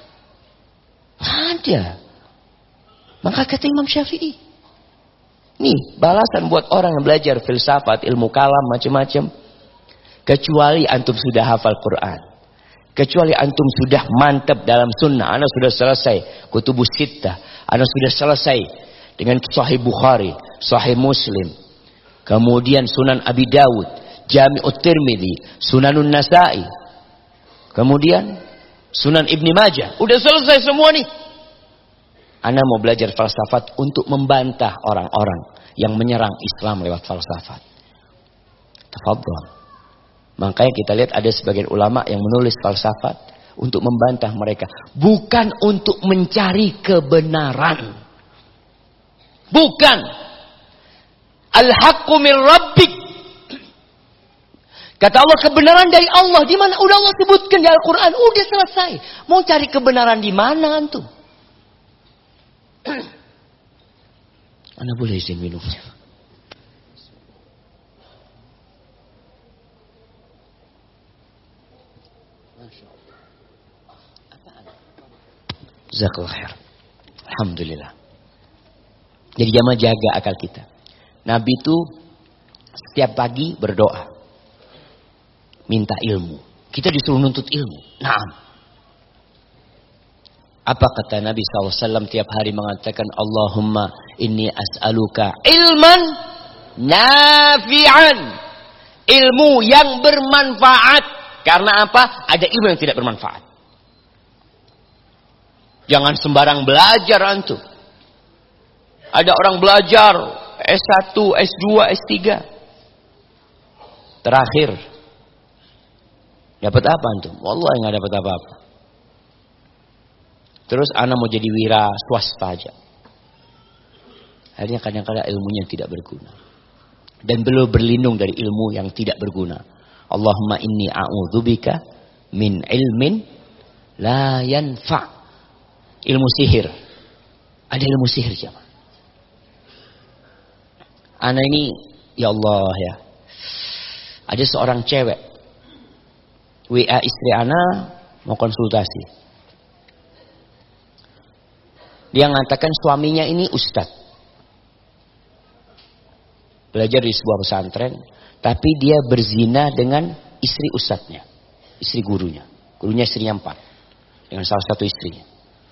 Ada. Maka kata Imam Syafi'i, nih balasan buat orang yang belajar filsafat, ilmu kalam, macam-macam. Kecuali antum sudah hafal Quran, kecuali antum sudah mantap dalam sunnah. Anda sudah selesai kutubus sittah, Anda sudah selesai dengan Sahih Bukhari, Sahih Muslim, kemudian Sunan Abi Dawud, Jami'ut Tirmidzi, Sunanun Nasa'i, kemudian Sunan Ibni Majah. Udah selesai semua nih. Anda mau belajar falsafat untuk membantah orang-orang yang menyerang Islam lewat falsafat. Tafadhol. Makanya kita lihat ada sebagian ulama yang menulis falsafat untuk membantah mereka, bukan untuk mencari kebenaran. Bukan. Al-haqqu min rabbik. Kata Allah, kebenaran dari Allah. Di mana? Udah Allah sebutkan di Al-Quran. Udah selesai. Mau cari kebenaran di mana antum? Anda boleh izin minumnya. Jazakallah khair. Alhamdulillah. Jadi jamaah jaga akal kita. Nabi itu setiap pagi berdoa, minta ilmu. Kita disuruh nuntut ilmu. Naam. Apa kata Nabi SAW tiap hari mengatakan, Allahumma inni as'aluka ilman nafi'an. Ilmu yang bermanfaat. Karena apa? Ada ilmu yang tidak bermanfaat. Jangan sembarang belajar antum. Ada orang belajar S1, S2, S3. Terakhir dapat apa antum? Wallahi nggak dapat apa-apa. Terus anak mau jadi wira swasta aja. Akhirnya kadang-kadang ilmunya tidak berguna. Dan belum berlindung dari ilmu yang tidak berguna. Allahumma inni a'udzubika min ilmin la yanfa'. Ilmu sihir. Ada ilmu sihir jemaah. Anak ini, ya Allah ya. Ada seorang cewek. WA istri anak mau konsultasi. Dia mengatakan suaminya ini ustadz. Belajar di sebuah pesantren. Tapi dia berzina dengan istri ustadznya. Istri gurunya. Gurunya istrinya 4. Dengan salah satu istrinya.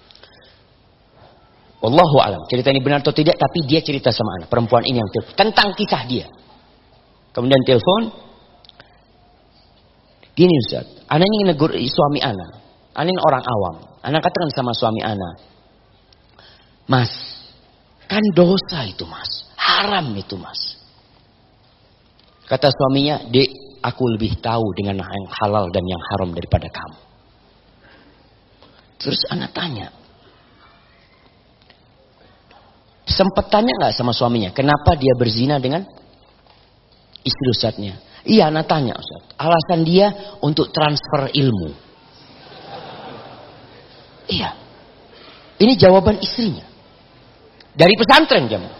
Wallahu alam. Cerita ini benar atau tidak. Tapi dia cerita sama anak. Perempuan ini yang telepon. Tentang kisah dia. Kemudian telepon. Gini Ustaz. Anak ini negur suami anak. Anak ini orang awam. Anak katakan sama suami anak. Mas. Kan dosa itu mas. Haram itu mas. Kata suaminya. Dek. Aku lebih tahu dengan yang halal dan yang haram daripada kamu. Terus anak tanya. Sempat tanya nggak sama suaminya, kenapa dia berzina dengan istri ustadznya? Iya, anak tanya Ustaz. Alasan dia untuk transfer ilmu. Iya. Ini jawaban istrinya. Dari pesantren jemaah.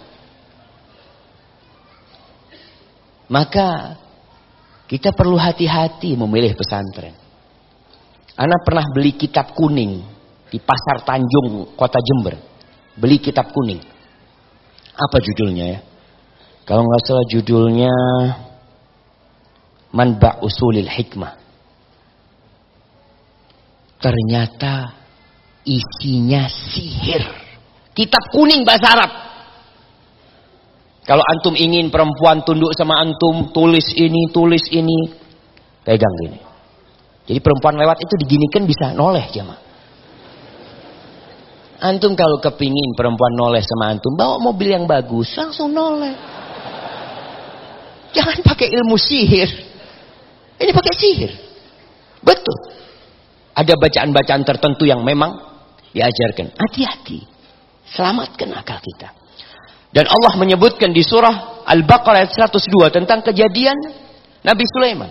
Maka kita perlu hati-hati memilih pesantren. Anak pernah beli kitab kuning di Pasar Tanjung, Kota Jember. Beli kitab kuning. Apa judulnya ya? Kalau nggak salah judulnya Manba' Usulil Hikmah. Ternyata isinya sihir. Kitab kuning bahasa Arab. Kalau antum ingin perempuan tunduk sama antum, tulis ini, pegang gini. Jadi perempuan lewat itu diginikan bisa noleh jemaah. Antum kalau kepingin perempuan noleh sama antum, bawa mobil yang bagus, langsung noleh. Jangan pakai ilmu sihir. Ini pakai sihir. Betul. Ada bacaan-bacaan tertentu yang memang diajarkan. Hati-hati. Selamatkan akal kita. Dan Allah menyebutkan di surah Al-Baqarah ayat 102 tentang kejadian Nabi Sulaiman.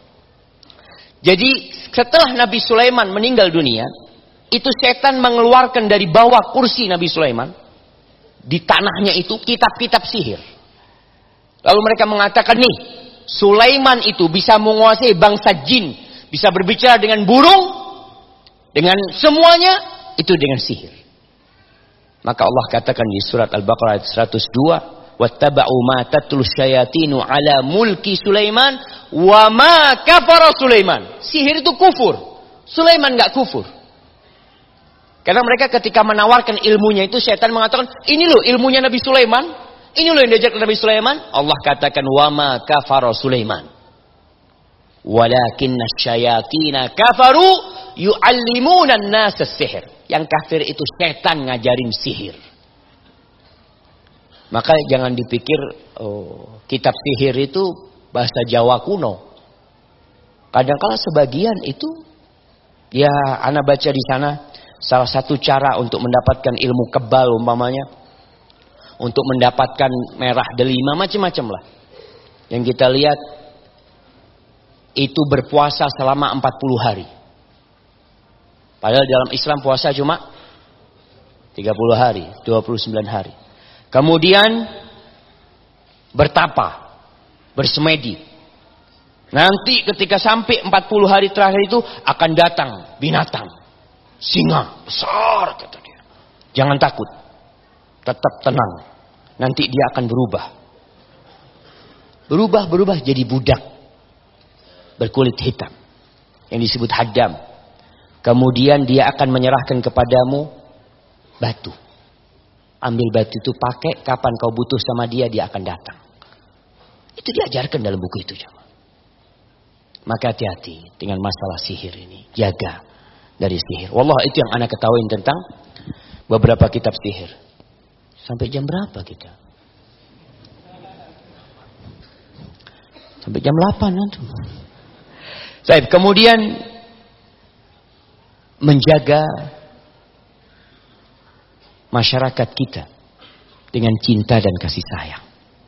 Jadi setelah Nabi Sulaiman meninggal dunia, itu setan mengeluarkan dari bawah kursi Nabi Sulaiman. Di tanahnya itu kitab-kitab sihir. Lalu mereka mengatakan nih. Sulaiman itu bisa menguasai bangsa jin. Bisa berbicara dengan burung. Dengan semuanya. Itu dengan sihir. Maka Allah katakan di surat Al-Baqarah ayat 102. Wattaba'u ma tatlu syayatinu ala mulki Sulaiman. Wa ma kafara Sulaiman. Sihir itu kufur. Sulaiman gak kufur. Karena mereka ketika menawarkan ilmunya itu syaitan mengatakan, ini loh ilmunya Nabi Sulaiman. Ini loh yang diajarkan Nabi Sulaiman. Allah katakan, wa ma kafara Sulaiman. Walakinna syayatina kafaru yu'allimuna an-nasa sihir. Yang kafir itu syaitan ngajarin sihir. Maka jangan dipikir kitab sihir itu bahasa Jawa kuno. Kadang-kala sebagian itu ya ana baca di sana. Salah satu cara untuk mendapatkan ilmu kebal umpamanya. Untuk mendapatkan merah delima macam-macam lah. Yang kita lihat. Itu berpuasa selama 40 hari. Padahal dalam Islam puasa cuma 30 hari. 29 hari. Kemudian bertapa. Bersemedi. Nanti ketika sampai 40 hari terakhir itu akan datang binatang. Singa besar kata dia. Jangan takut. Tetap tenang. Nanti dia akan berubah. Berubah jadi budak. Berkulit hitam. Yang disebut hadam. Kemudian dia akan menyerahkan kepadamu batu. Ambil batu itu pakai. Kapan kau butuh sama dia akan datang. Itu diajarkan dalam buku itu. Maka hati-hati dengan masalah sihir ini. Jaga dari sihir. Wallah, itu yang anak ketahuin tentang beberapa kitab sihir. Sampai jam berapa kita? Sampai jam 8 nanti. Baik, kemudian menjaga masyarakat kita dengan cinta dan kasih sayang.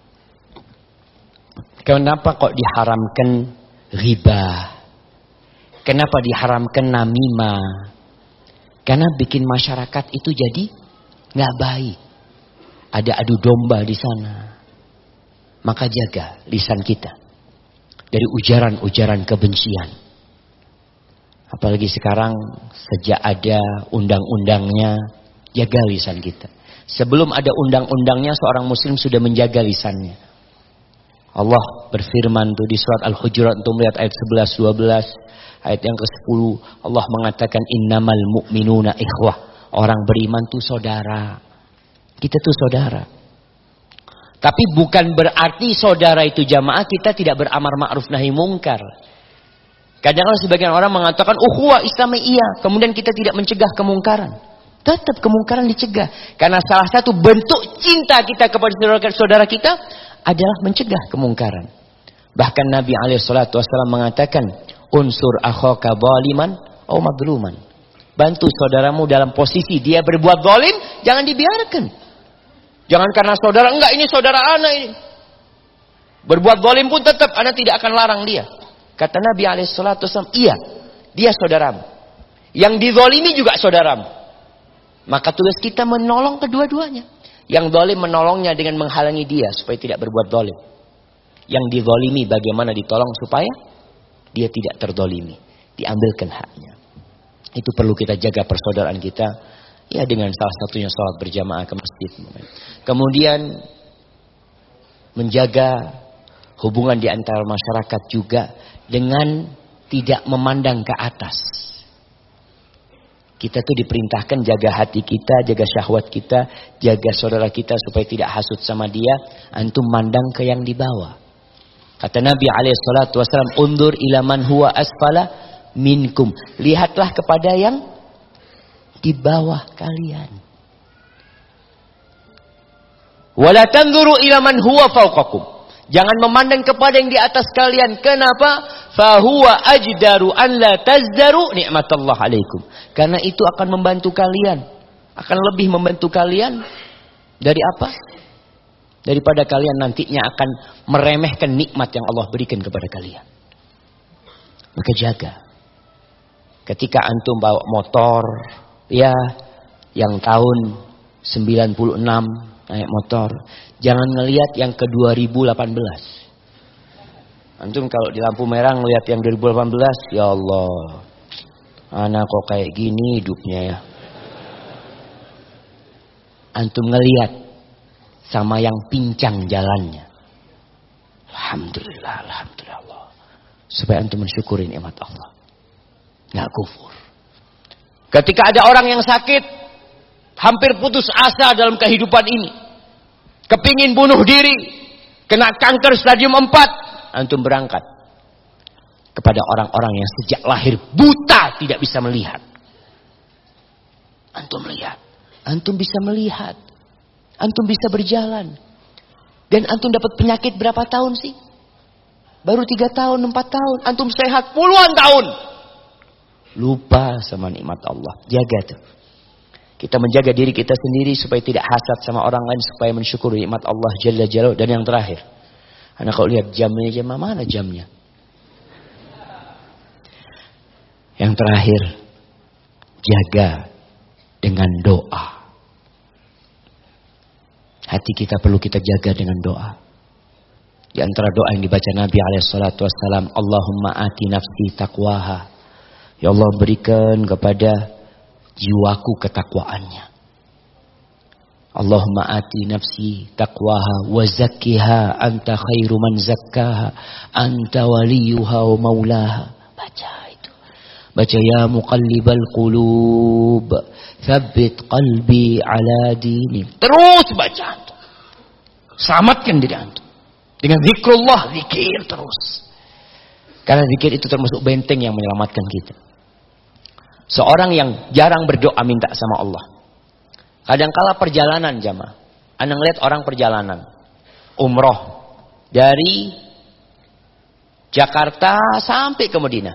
Kenapa kok diharamkan riba? Kenapa diharamkan namimah? Karena bikin masyarakat itu jadi nggak baik. Ada adu domba di sana. Maka jaga lisan kita dari ujaran-ujaran kebencian. Apalagi sekarang sejak ada undang-undangnya, jaga lisan kita. Sebelum ada undang-undangnya, seorang muslim sudah menjaga lisannya. Allah berfirman tuh di surat Al-Hujurat, untuk melihat ayat 11, 12, ayat yang ke-10. Allah mengatakan innamal mu'minuna ikhwah. Orang beriman tuh saudara. Kita tuh saudara. Tapi bukan berarti saudara itu jamaah kita tidak beramar ma'ruf nahi mungkar. Kadang-kadang sebagian orang mengatakan ukhuwah Islami iya, kemudian kita tidak mencegah kemungkaran. Tetap kemungkaran dicegah. Karena salah satu bentuk cinta kita kepada saudara kita adalah mencegah kemungkaran. Bahkan Nabi SAW mengatakan, unsur akhaka zaliman atau madluman. Bantu saudaramu dalam posisi dia berbuat zalim, jangan dibiarkan. Jangan karena saudara, enggak ini saudara anak ini. Berbuat zalim pun tetap anak tidak akan larang dia. Kata Nabi SAW, iya, dia saudaramu. Yang dizalimi juga saudaramu. Maka tugas kita menolong kedua-duanya. Yang zalim menolongnya dengan menghalangi dia supaya tidak berbuat zalim. Yang dizalimi bagaimana ditolong supaya dia tidak terzalimi, diambilkan haknya. Itu perlu kita jaga persaudaraan kita, ya dengan salah satunya sholat berjamaah ke masjid. Kemudian menjaga hubungan di antara masyarakat juga dengan tidak memandang ke atas. Kita tuh diperintahkan jaga hati kita, jaga syahwat kita, jaga saudara kita supaya tidak hasut sama dia. Antum mandang ke yang di bawah. Kata Nabi SAW, undur ila man huwa asfala minkum. Lihatlah kepada yang di bawah kalian. Wala tanzuru ila man huwa fawqakum. Jangan memandang kepada yang di atas kalian. Kenapa? Fahuwa ajdaru an la tazdaru ni'matallah alaikum. Karena itu akan membantu kalian. Akan lebih membantu kalian. Dari apa? Daripada kalian nantinya akan meremehkan nikmat yang Allah berikan kepada kalian. Maka jaga. Ketika antum bawa motor, ya, yang tahun 96 naik motor, jangan ngelihat yang ke 2018. Antum kalau di lampu merah ngelihat yang 2018, ya Allah, anak kok kayak gini hidupnya ya. Antum ngelihat sama yang pincang jalannya. Alhamdulillah, alhamdulillah Allah. Supaya antum mensyukuri nikmat Allah. Nggak kufur. Ketika ada orang yang sakit, hampir putus asa dalam kehidupan ini, kepingin bunuh diri, kena kanker stadium 4, antum berangkat kepada orang-orang yang sejak lahir buta, tidak bisa melihat. Antum lihat, antum bisa melihat, antum bisa berjalan. Dan antum dapat penyakit berapa tahun sih? Baru 3 tahun, 4 tahun. Antum sehat puluhan tahun. Lupa sama nikmat Allah. Jaga tuh. Kita menjaga diri kita sendiri supaya tidak hasad sama orang lain, supaya mensyukuri nikmat Allah Jalla Jalaluhu. Dan yang terakhir, anak kalau lihat jamnya, jam mana jamnya? Yang terakhir, jaga dengan doa. Hati kita perlu kita jaga dengan doa. Di antara doa yang dibaca Nabi SAW, Allahumma ati nafsi taqwaha. Ya Allah, berikan kepada jiwaku ketakwaannya. Allahumma ati nafsi taqwaha wa zakkiha anta khairu man zakkaha anta waliyuha wa maulaha. Baca itu. Baca ya muqallibal qulub tsabbit qalbi ala dinik. Terus baca antum. Selamatkan diri antum dengan zikrullah, zikir terus. Karena zikir itu termasuk benteng yang menyelamatkan kita. Seorang yang jarang berdoa minta sama Allah. Kadangkala perjalanan jamaah. Anda ngeliat orang perjalanan. Umroh. Dari Jakarta sampai ke Madinah.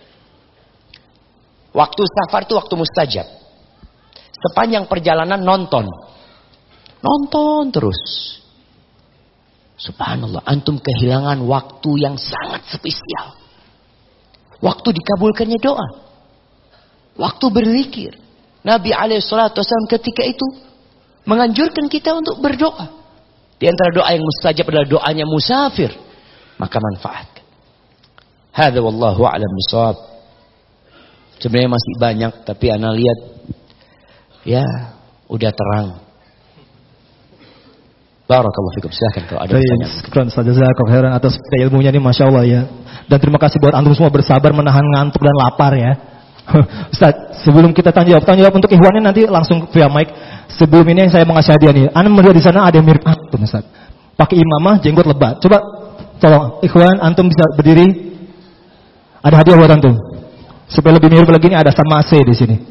Waktu safar itu waktu mustajab. Sepanjang perjalanan nonton. Nonton terus. Subhanallah. Antum kehilangan waktu yang sangat spesial. Waktu dikabulkannya doa. Waktu berzikir. Nabi SAW ketika itu menganjurkan kita untuk berdoa. Di antara doa yang mustajab adalah doanya musafir. Maka manfaatkan. Hadza wallahu a'lam bishawab. Sebenarnya masih banyak, tapi ana lihat ya udah terang. Barakallahu fikum. Silakan kalau ada pertanyaan. Syukran Ustaz, jazakallahu khairan atas ilmunya ini, Masya Allah ya. Dan terima kasih buat antum semua bersabar menahan ngantuk dan lapar ya. Ustaz, sebelum kita tanya jawab untuk ikhwannya nanti langsung via mic. Sebelum ini saya mau ngasih hadiah nih. Anda melihat di sana ada yang mirip antum Ustaz. Pakai imamah, jenggot lebat. Coba tolong ikhwan antum bisa berdiri. Ada hadiah buat antum. Supaya lebih mirip lagi ini ada sama AC di sini.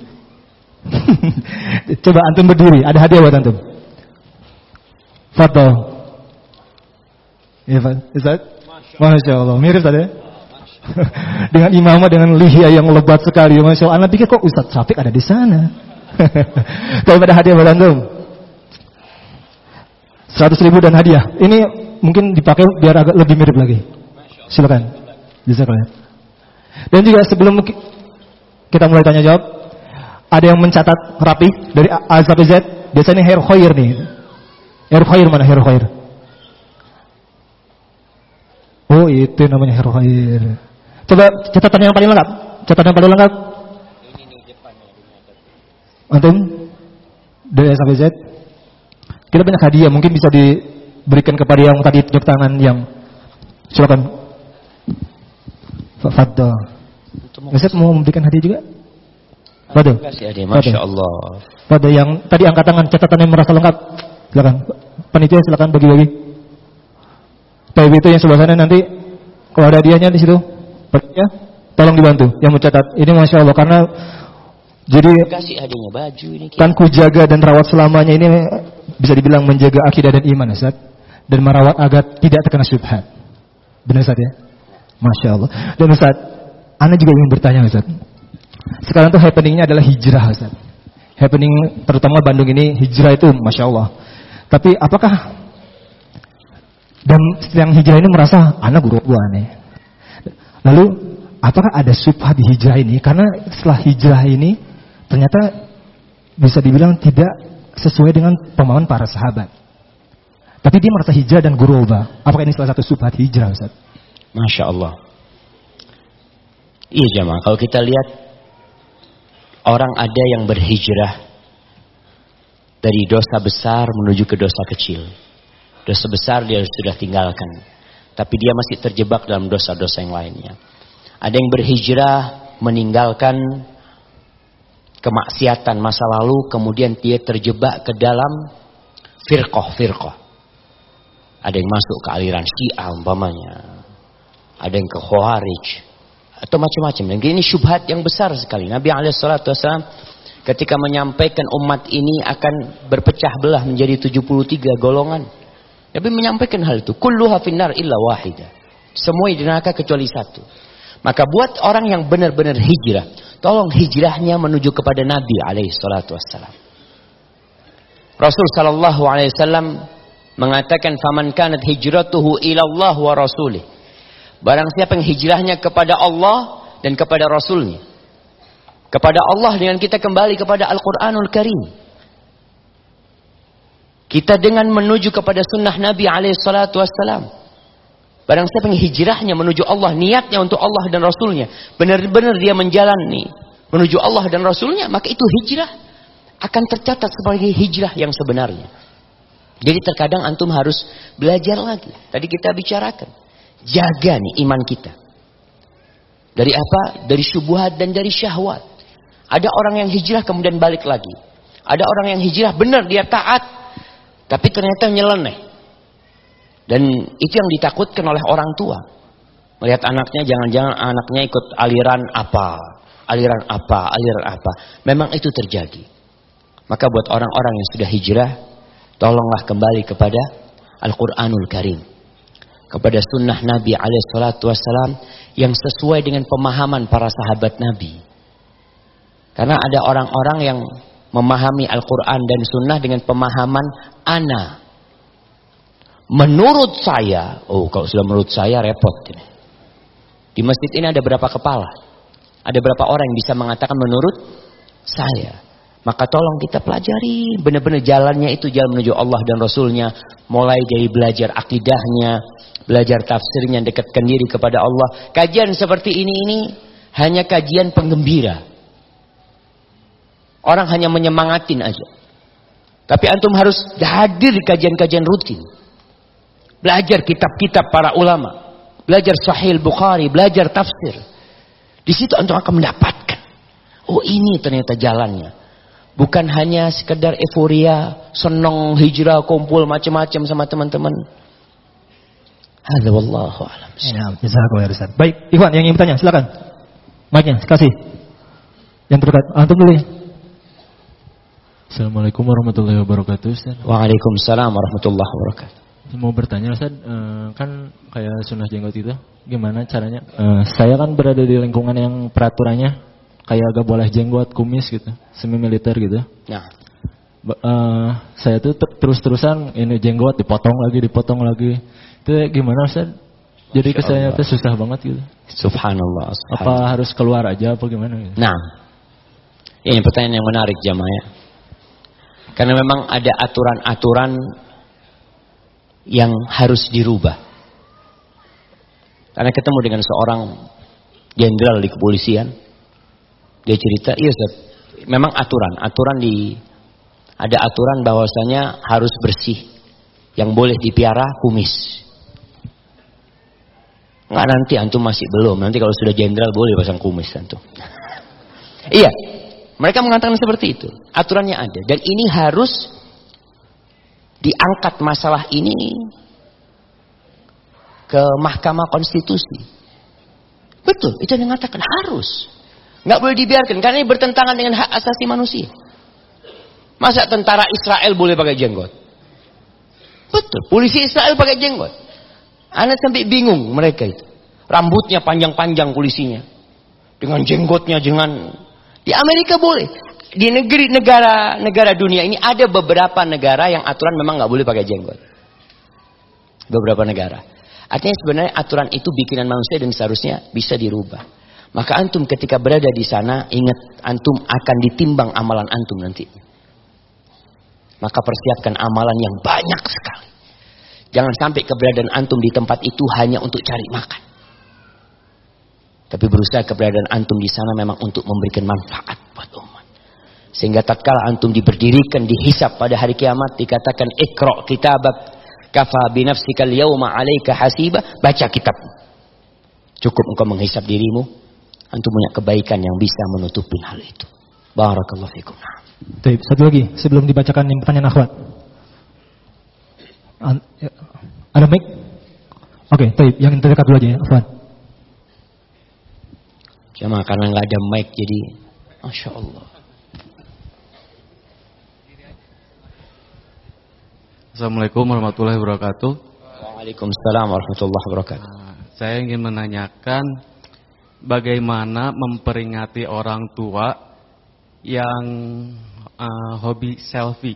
Coba antum berdiri, ada hadiah buat antum. Fadol. Iya Pak, Ustaz? Masya Allah, mirip tadi ya? Dengan imamah, dengan lihya yang lebat sekali. Masya Allah, anak pikir kok Ustaz Syafiq ada di sana. Kalau ada hadiah buat antum 100.000 dan hadiah. Ini mungkin dipakai biar agak lebih mirip lagi. Silakan. Jazakallah. Dan juga sebelum kita mulai tanya jawab, ada yang mencatat rapi dari A sampai Z. Biasanya hair khair nih. Hair khair mana hair khair? Oh itu namanya hair khair. Coba catatan yang paling lengkap. Catatan yang paling lengkap. Antum dari A sampai Z. Kita banyak hadiah, mungkin bisa diberikan kepada yang tadi tunjuk tangan yang. Silakan. Fadl. Ustaz mau memberikan hadiah juga? Fadl. Kasih hadiah, Masya Allah. Fadl yang tadi angkat tangan, catatan yang merasa lengkap. Silakan. Panitia silakan bagi-bagi. Tapi itu yang sebelah sana nanti kalau ada hadiahnya di situ, ya, tolong dibantu yang mencatat. Ini Masya Allah karena jadi kasih hadiahnya baju ini. Kan ku jaga dan rawat selamanya ini bisa dibilang menjaga akidah dan iman Ustaz, dan merawat agar tidak terkena syubhat. Benar Ustaz ya? Masya Allah. Dan Ustaz, Ana juga ingin bertanya Ustaz. Sekarang tuh happeningnya adalah hijrah Ustaz. Happening terutama Bandung ini hijrah itu Masya Allah. Tapi apakah dan yang hijrah ini merasa Ana guru gua nih. Lalu apakah ada syubhat di hijrah ini? Karena setelah hijrah ini ternyata bisa dibilang tidak sesuai dengan pemahaman para sahabat. Tapi dia merasa hijrah dan guroba. Apakah ini salah satu syubhat hijrah Ustaz? Masya Allah. Iya jamaah, kalau kita lihat orang ada yang berhijrah dari dosa besar menuju ke dosa kecil. Dosa besar dia sudah tinggalkan, tapi dia masih terjebak dalam dosa-dosa yang lainnya. Ada yang berhijrah meninggalkan kemaksiatan masa lalu, kemudian dia terjebak ke dalam firqah. Ada yang masuk ke aliran Syiah umpamanya. Ada yang ke Khawarij atau macam-macam. Dan ini syubhat yang besar sekali. Nabi SAW ketika menyampaikan umat ini akan berpecah belah menjadi 73 golongan, Nabi menyampaikan hal itu. Kulluha finnar illa wahida. Semua di neraka kecuali satu. Maka buat orang yang benar-benar hijrah, tolong hijrahnya menuju kepada Nabi SAW. Rasul SAW mengatakan, "Faman kanat hijratuhu ila Allah wa rasulih." Barang siapa yang hijrahnya kepada Allah dan kepada Rasulnya. Kepada Allah dengan kita kembali kepada Al-Quranul Karim. Kita dengan menuju kepada sunnah Nabi SAW. Barang siapa yang hijrahnya menuju Allah, niatnya untuk Allah dan Rasulnya, benar-benar dia menjalani menuju Allah dan Rasulnya, maka itu hijrah akan tercatat sebagai hijrah yang sebenarnya. Jadi terkadang antum harus belajar lagi. Tadi kita bicarakan. Jaga nih iman kita. Dari apa? Dari syubhat dan dari syahwat. Ada orang yang hijrah kemudian balik lagi. Ada orang yang hijrah benar dia taat, tapi ternyata nyeleneh. Dan itu yang ditakutkan oleh orang tua. Melihat anaknya, jangan-jangan anaknya ikut aliran apa. Memang itu terjadi. Maka buat orang-orang yang sudah hijrah, tolonglah kembali kepada Al-Quranul Karim. Kepada sunnah Nabi SAW yang sesuai dengan pemahaman para sahabat Nabi. Karena ada orang-orang yang memahami Al-Quran dan sunnah dengan pemahaman ana. Menurut saya, kalau sudah menurut saya repot ini. Di masjid ini ada berapa kepala? Ada berapa orang yang bisa mengatakan menurut saya? Maka tolong kita pelajari benar-benar jalannya itu jalan menuju Allah dan Rasulnya. Mulai dari belajar akidahnya, belajar tafsirnya, dekatkan diri kepada Allah. Kajian seperti ini hanya kajian penggembira. Orang hanya menyemangatin aja. Tapi antum harus hadir di kajian-kajian rutin. Belajar kitab-kitab para ulama. Belajar Sahih Bukhari, belajar tafsir. Di situ antum akan mendapatkan. Oh, ini ternyata jalannya. Bukan hanya sekedar euforia, senang hijrah, kumpul macam-macam sama teman-teman. Hadza wallahu a'lam. Jazakallahu khairan. Baik, Ikhwan yang ingin bertanya, silakan. Mic-nya kasih. Yang terdekat, antum dulu ya. Assalamualaikum warahmatullahi wabarakatuh, Ustaz. Waalaikumsalam warahmatullahi wabarakatuh. Mau bertanya, Ustaz, kan kayak sunnah jenggot itu, gimana caranya? Saya kan berada di lingkungan yang peraturannya kayak gak boleh jenggot, kumis gitu, semi militer gitu. Nah, saya tuh terus-terusan ini jenggot dipotong lagi. Itu gimana, Ustaz? Jadi kesannya tuh susah banget gitu. Subhanallah. Apa harus keluar aja apa gimana gitu? Nah, ini pertanyaan yang menarik jamaah. Karena memang ada aturan-aturan yang harus dirubah. Karena ketemu dengan seorang jenderal di kepolisian, dia cerita, iya Ustaz, memang ada aturan bahwasanya harus bersih, yang boleh dipiara kumis. Nggak, nanti antum masih belum, nanti kalau sudah jenderal boleh pasang kumis antum. Iya, mereka mengatakan seperti itu, aturannya ada, dan ini harus diangkat masalah ini ke Mahkamah Konstitusi. Betul, itu yang mengatakan harus. Nggak boleh dibiarkan, karena ini bertentangan dengan hak asasi manusia. Masa tentara Israel boleh pakai jenggot? Betul, polisi Israel pakai jenggot. Anak sampai bingung mereka itu. Rambutnya panjang-panjang polisinya. Dengan jenggotnya, di Amerika boleh. Di negara dunia ini ada beberapa negara yang aturan memang nggak boleh pakai jenggot. Beberapa negara. Artinya sebenarnya aturan itu bikinan manusia dan seharusnya bisa dirubah. Maka antum ketika berada di sana, ingat antum akan ditimbang amalan antum nanti. Maka persiapkan amalan yang banyak sekali. Jangan sampai keberadaan antum di tempat itu hanya untuk cari makan. Tapi berusaha keberadaan antum di sana memang untuk memberikan manfaat buat umat. Sehingga tatkala antum diberdirikan, dihisab pada hari kiamat, dikatakan iqra kitabak kafa binafsika al-yawma 'alaika hasiba, baca kitab. Cukup engkau menghisab dirimu, antum punya kebaikan yang bisa menutupin hal itu. Barakallahu fikum. Baik, satu lagi sebelum dibacakan yang pertanyaan akhwat. Ada mic? Oke, baik, yang terdekat dulu aja ya, akhwat. Cuma karena nggak ada mic jadi Masya Allah. Assalamualaikum warahmatullahi wabarakatuh. Waalaikumsalam warahmatullahi wabarakatuh. Saya ingin menanyakan bagaimana memperingati orang tua yang hobi selfie.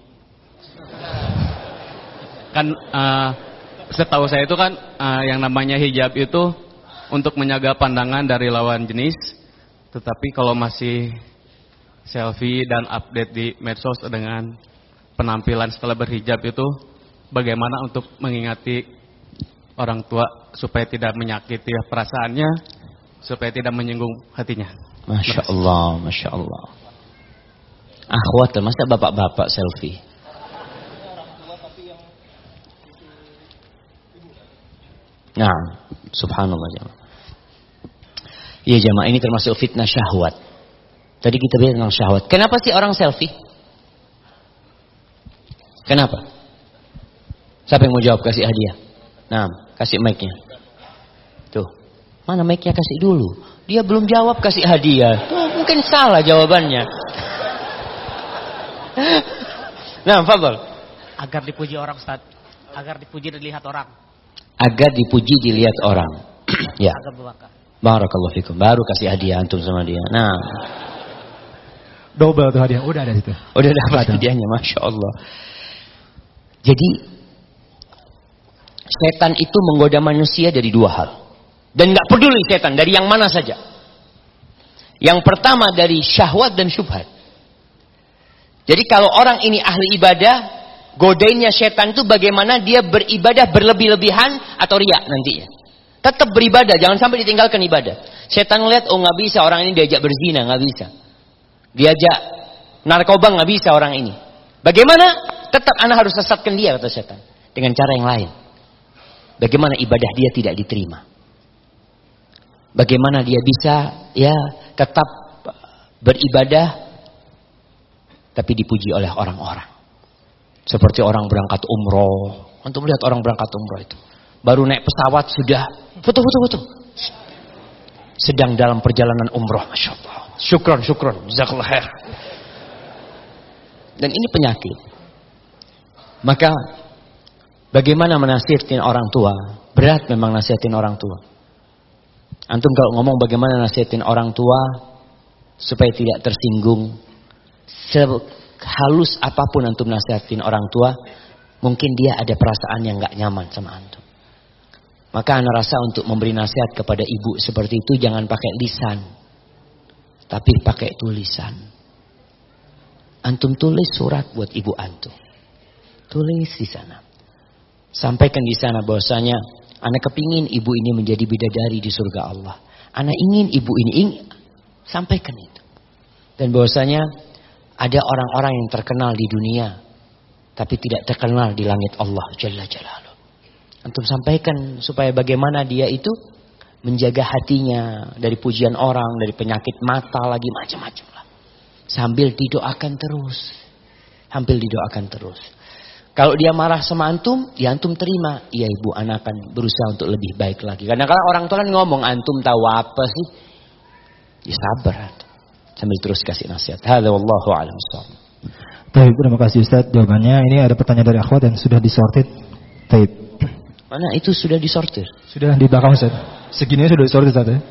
Kan setahu saya itu kan yang namanya hijab itu untuk menjaga pandangan dari lawan jenis. Tetapi kalau masih selfie dan update di medsos dengan penampilan setelah berhijab itu, bagaimana untuk mengingati orang tua supaya tidak menyakiti perasaannya, supaya tidak menyinggung hatinya. Masya Allah, Masya Allah. Akhwat, masa bapak-bapak selfie? Nah, subhanallah jemaah. Iya jemaah, ini termasuk fitnah syahwat. Tadi kita bilang tentang syahwat. Kenapa sih orang selfie? Kenapa? Siapa yang mau jawab, kasih hadiah? Nah, kasih mic-nya. Tuh. Mana mic-nya, kasih dulu. Dia belum jawab kasih hadiah. Tuh, mungkin salah jawabannya. Nah, fadhal. Agar dipuji orang, Ustaz. Agar dipuji dilihat orang. Agar dipuji dilihat orang. Ya. Agar berkah. Barakallahu fikum. Baru kasih hadiah antum sama dia. Nah. Double tuh hadiah. Udah ada situ. Udah dapat hadiahnya, Masya Allah. Jadi setan itu menggoda manusia dari dua hal. Dan gak peduli setan dari yang mana saja. Yang pertama dari syahwat dan syubhat. Jadi kalau orang ini ahli ibadah, godainnya setan itu bagaimana dia beribadah berlebih-lebihan atau riya nantinya. Tetap beribadah, jangan sampai ditinggalkan ibadah. Setan ngeliat, oh gak bisa orang ini diajak berzina, gak bisa. Diajak narkoba gak bisa orang ini. Bagaimana? Tetap anak harus sesatkan dia, kata setan. Dengan cara yang lain. Bagaimana ibadah dia tidak diterima. Bagaimana dia bisa ya tetap beribadah tapi dipuji oleh orang-orang. Seperti orang berangkat umroh. Untuk melihat orang berangkat umroh itu. Baru naik pesawat sudah foto. Sedang dalam perjalanan umroh. Masya Allah. Syukron. Jazakallah khair. Dan ini penyakit. Maka bagaimana menasihatin orang tua? Berat memang nasihatin orang tua. Antum kalau ngomong bagaimana nasihatin orang tua supaya tidak tersinggung. Sehalus apapun antum nasihatin orang tua, mungkin dia ada perasaan yang gak nyaman sama antum. Maka ana rasa untuk memberi nasihat kepada ibu seperti itu jangan pakai lisan, tapi pakai tulisan. Antum tulis surat buat ibu antum. Tulis di sana. Sampaikan di sana bahwasanya ana kepingin ibu ini menjadi bidadari di surga Allah. Ana ingin ibu ini sampaikan itu. Dan bahwasanya ada orang-orang yang terkenal di dunia tapi tidak terkenal di langit Allah Jalla Jalaluh. Antum sampaikan supaya bagaimana dia itu menjaga hatinya dari pujian orang, dari penyakit mata lagi macam-macam lah. Sambil didoakan terus. Kalau dia marah sama antum, ya antum terima. Ya ibu, anak akan berusaha untuk lebih baik lagi. Kadang-kadang orang tua kan ngomong, antum tahu apa sih? Ya sabar antum. Sambil terus kasih nasihat. Hadza wallahu a'lam bissawab. Baik, terima kasih Ustaz jawabannya. Ini ada pertanyaan dari akhwat dan sudah disorted. Baik. Mana itu sudah disortir? Sudah di belakang Ustaz. Segini sudah disortir Ustaz ya.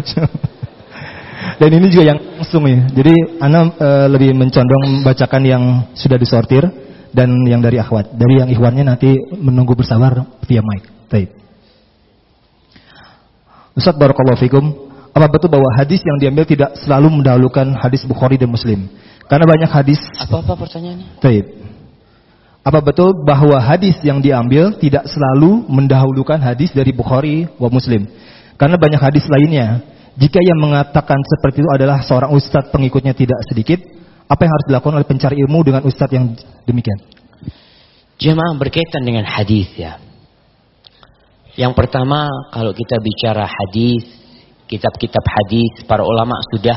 Dan ini juga yang langsung ya. Jadi ana lebih mencondong membacakan yang sudah disortir dan yang dari akhwat. Dari yang ikhwannya nanti menunggu bersabar via mic. Baik. Ustaz barakallahu fikum. Apa betul bahwa hadis yang diambil tidak selalu mendahulukan hadis Bukhari dan Muslim? Karena banyak hadis. Apa pertanyaannya? Baik. Apa betul bahwa hadis yang diambil tidak selalu mendahulukan hadis dari Bukhari wa Muslim? Karena banyak hadis lainnya. Jika yang mengatakan seperti itu adalah seorang ustadz pengikutnya tidak sedikit, apa yang harus dilakukan oleh pencari ilmu dengan ustadz yang demikian? Jemaah berkaitan dengan hadis ya. Yang pertama kalau kita bicara hadis, kitab-kitab hadis para ulama sudah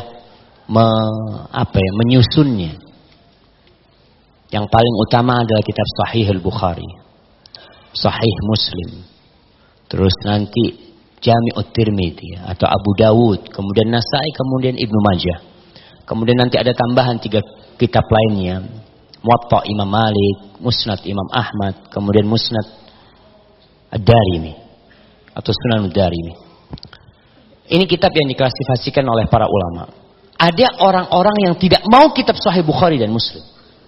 menyusunnya. Yang paling utama adalah kitab Sahih Al-Bukhari, Sahih Muslim, terus nanti Jami'ut Tirmidzi atau Abu Dawud, kemudian Nasai, kemudian Ibnu Majah. Kemudian nanti ada tambahan 3 kitab lainnya, Muwatta Imam Malik, Musnad Imam Ahmad, kemudian Musnad Ad-Darimi atau Sunan Ad-Darimi. Ini kitab yang diklasifikasikan oleh para ulama. Ada orang-orang yang tidak mau kitab Sahih Bukhari dan Muslim.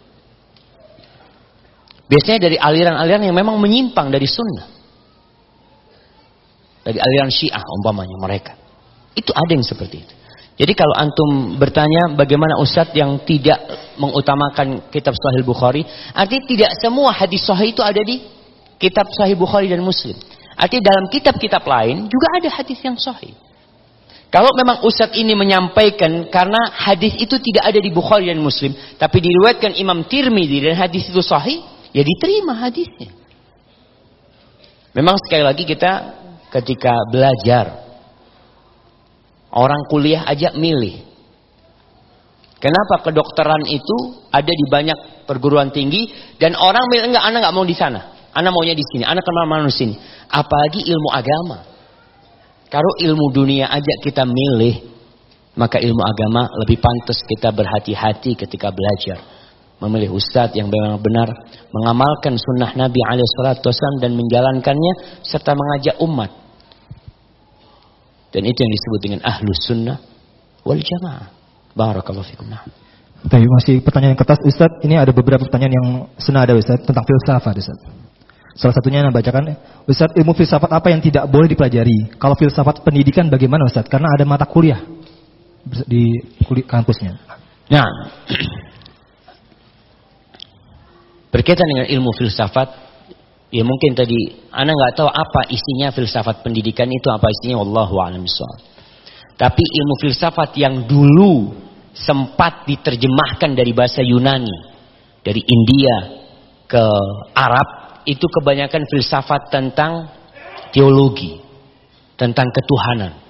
Biasanya dari aliran-aliran yang memang menyimpang dari sunnah. Dari aliran Syiah umpamanya mereka. Itu ada yang seperti itu. Jadi kalau antum bertanya bagaimana ustadz yang tidak mengutamakan kitab Sahih Bukhari, artinya tidak semua hadis sahih itu ada di kitab Sahih Bukhari dan Muslim. Artinya dalam kitab-kitab lain juga ada hadis yang sahih. Kalau memang ustadz ini menyampaikan karena hadis itu tidak ada di Bukhari dan Muslim, tapi diriwayatkan Imam Tirmidzi dan hadis itu sahih, ya diterima hadisnya. Memang sekali lagi kita ketika belajar, orang kuliah aja milih. Kenapa kedokteran itu ada di banyak perguruan tinggi dan orang milih enggak, anak enggak mau di sana, anak maunya di sini, anak kenal mana di sini. Apalagi ilmu agama. Kalau ilmu dunia aja kita milih, maka ilmu agama lebih pantas kita berhati-hati ketika belajar. Memilih ustadz yang memang benar, mengamalkan sunnah Nabi SAW dan menjalankannya, serta mengajak umat. Dan itu yang disebut dengan ahlus sunnah wal jamaah. Barakallahu fikum. Tapi masih pertanyaan kertas Ustaz, ini ada beberapa pertanyaan yang senada Ustaz tentang filsafat Ustaz. Salah satunya yang bacakan, Ustaz, ilmu filsafat apa yang tidak boleh dipelajari? Kalau filsafat pendidikan bagaimana Ustaz? Karena ada mata kuliah di kampusnya. Nah, berkaitan dengan ilmu filsafat, ya mungkin tadi ana nggak tahu apa isinya filsafat pendidikan itu, apa isinya, wallahu a'lam bishawab. Tapi ilmu filsafat yang dulu sempat diterjemahkan dari bahasa Yunani, dari India ke Arab, itu kebanyakan filsafat tentang teologi, tentang ketuhanan.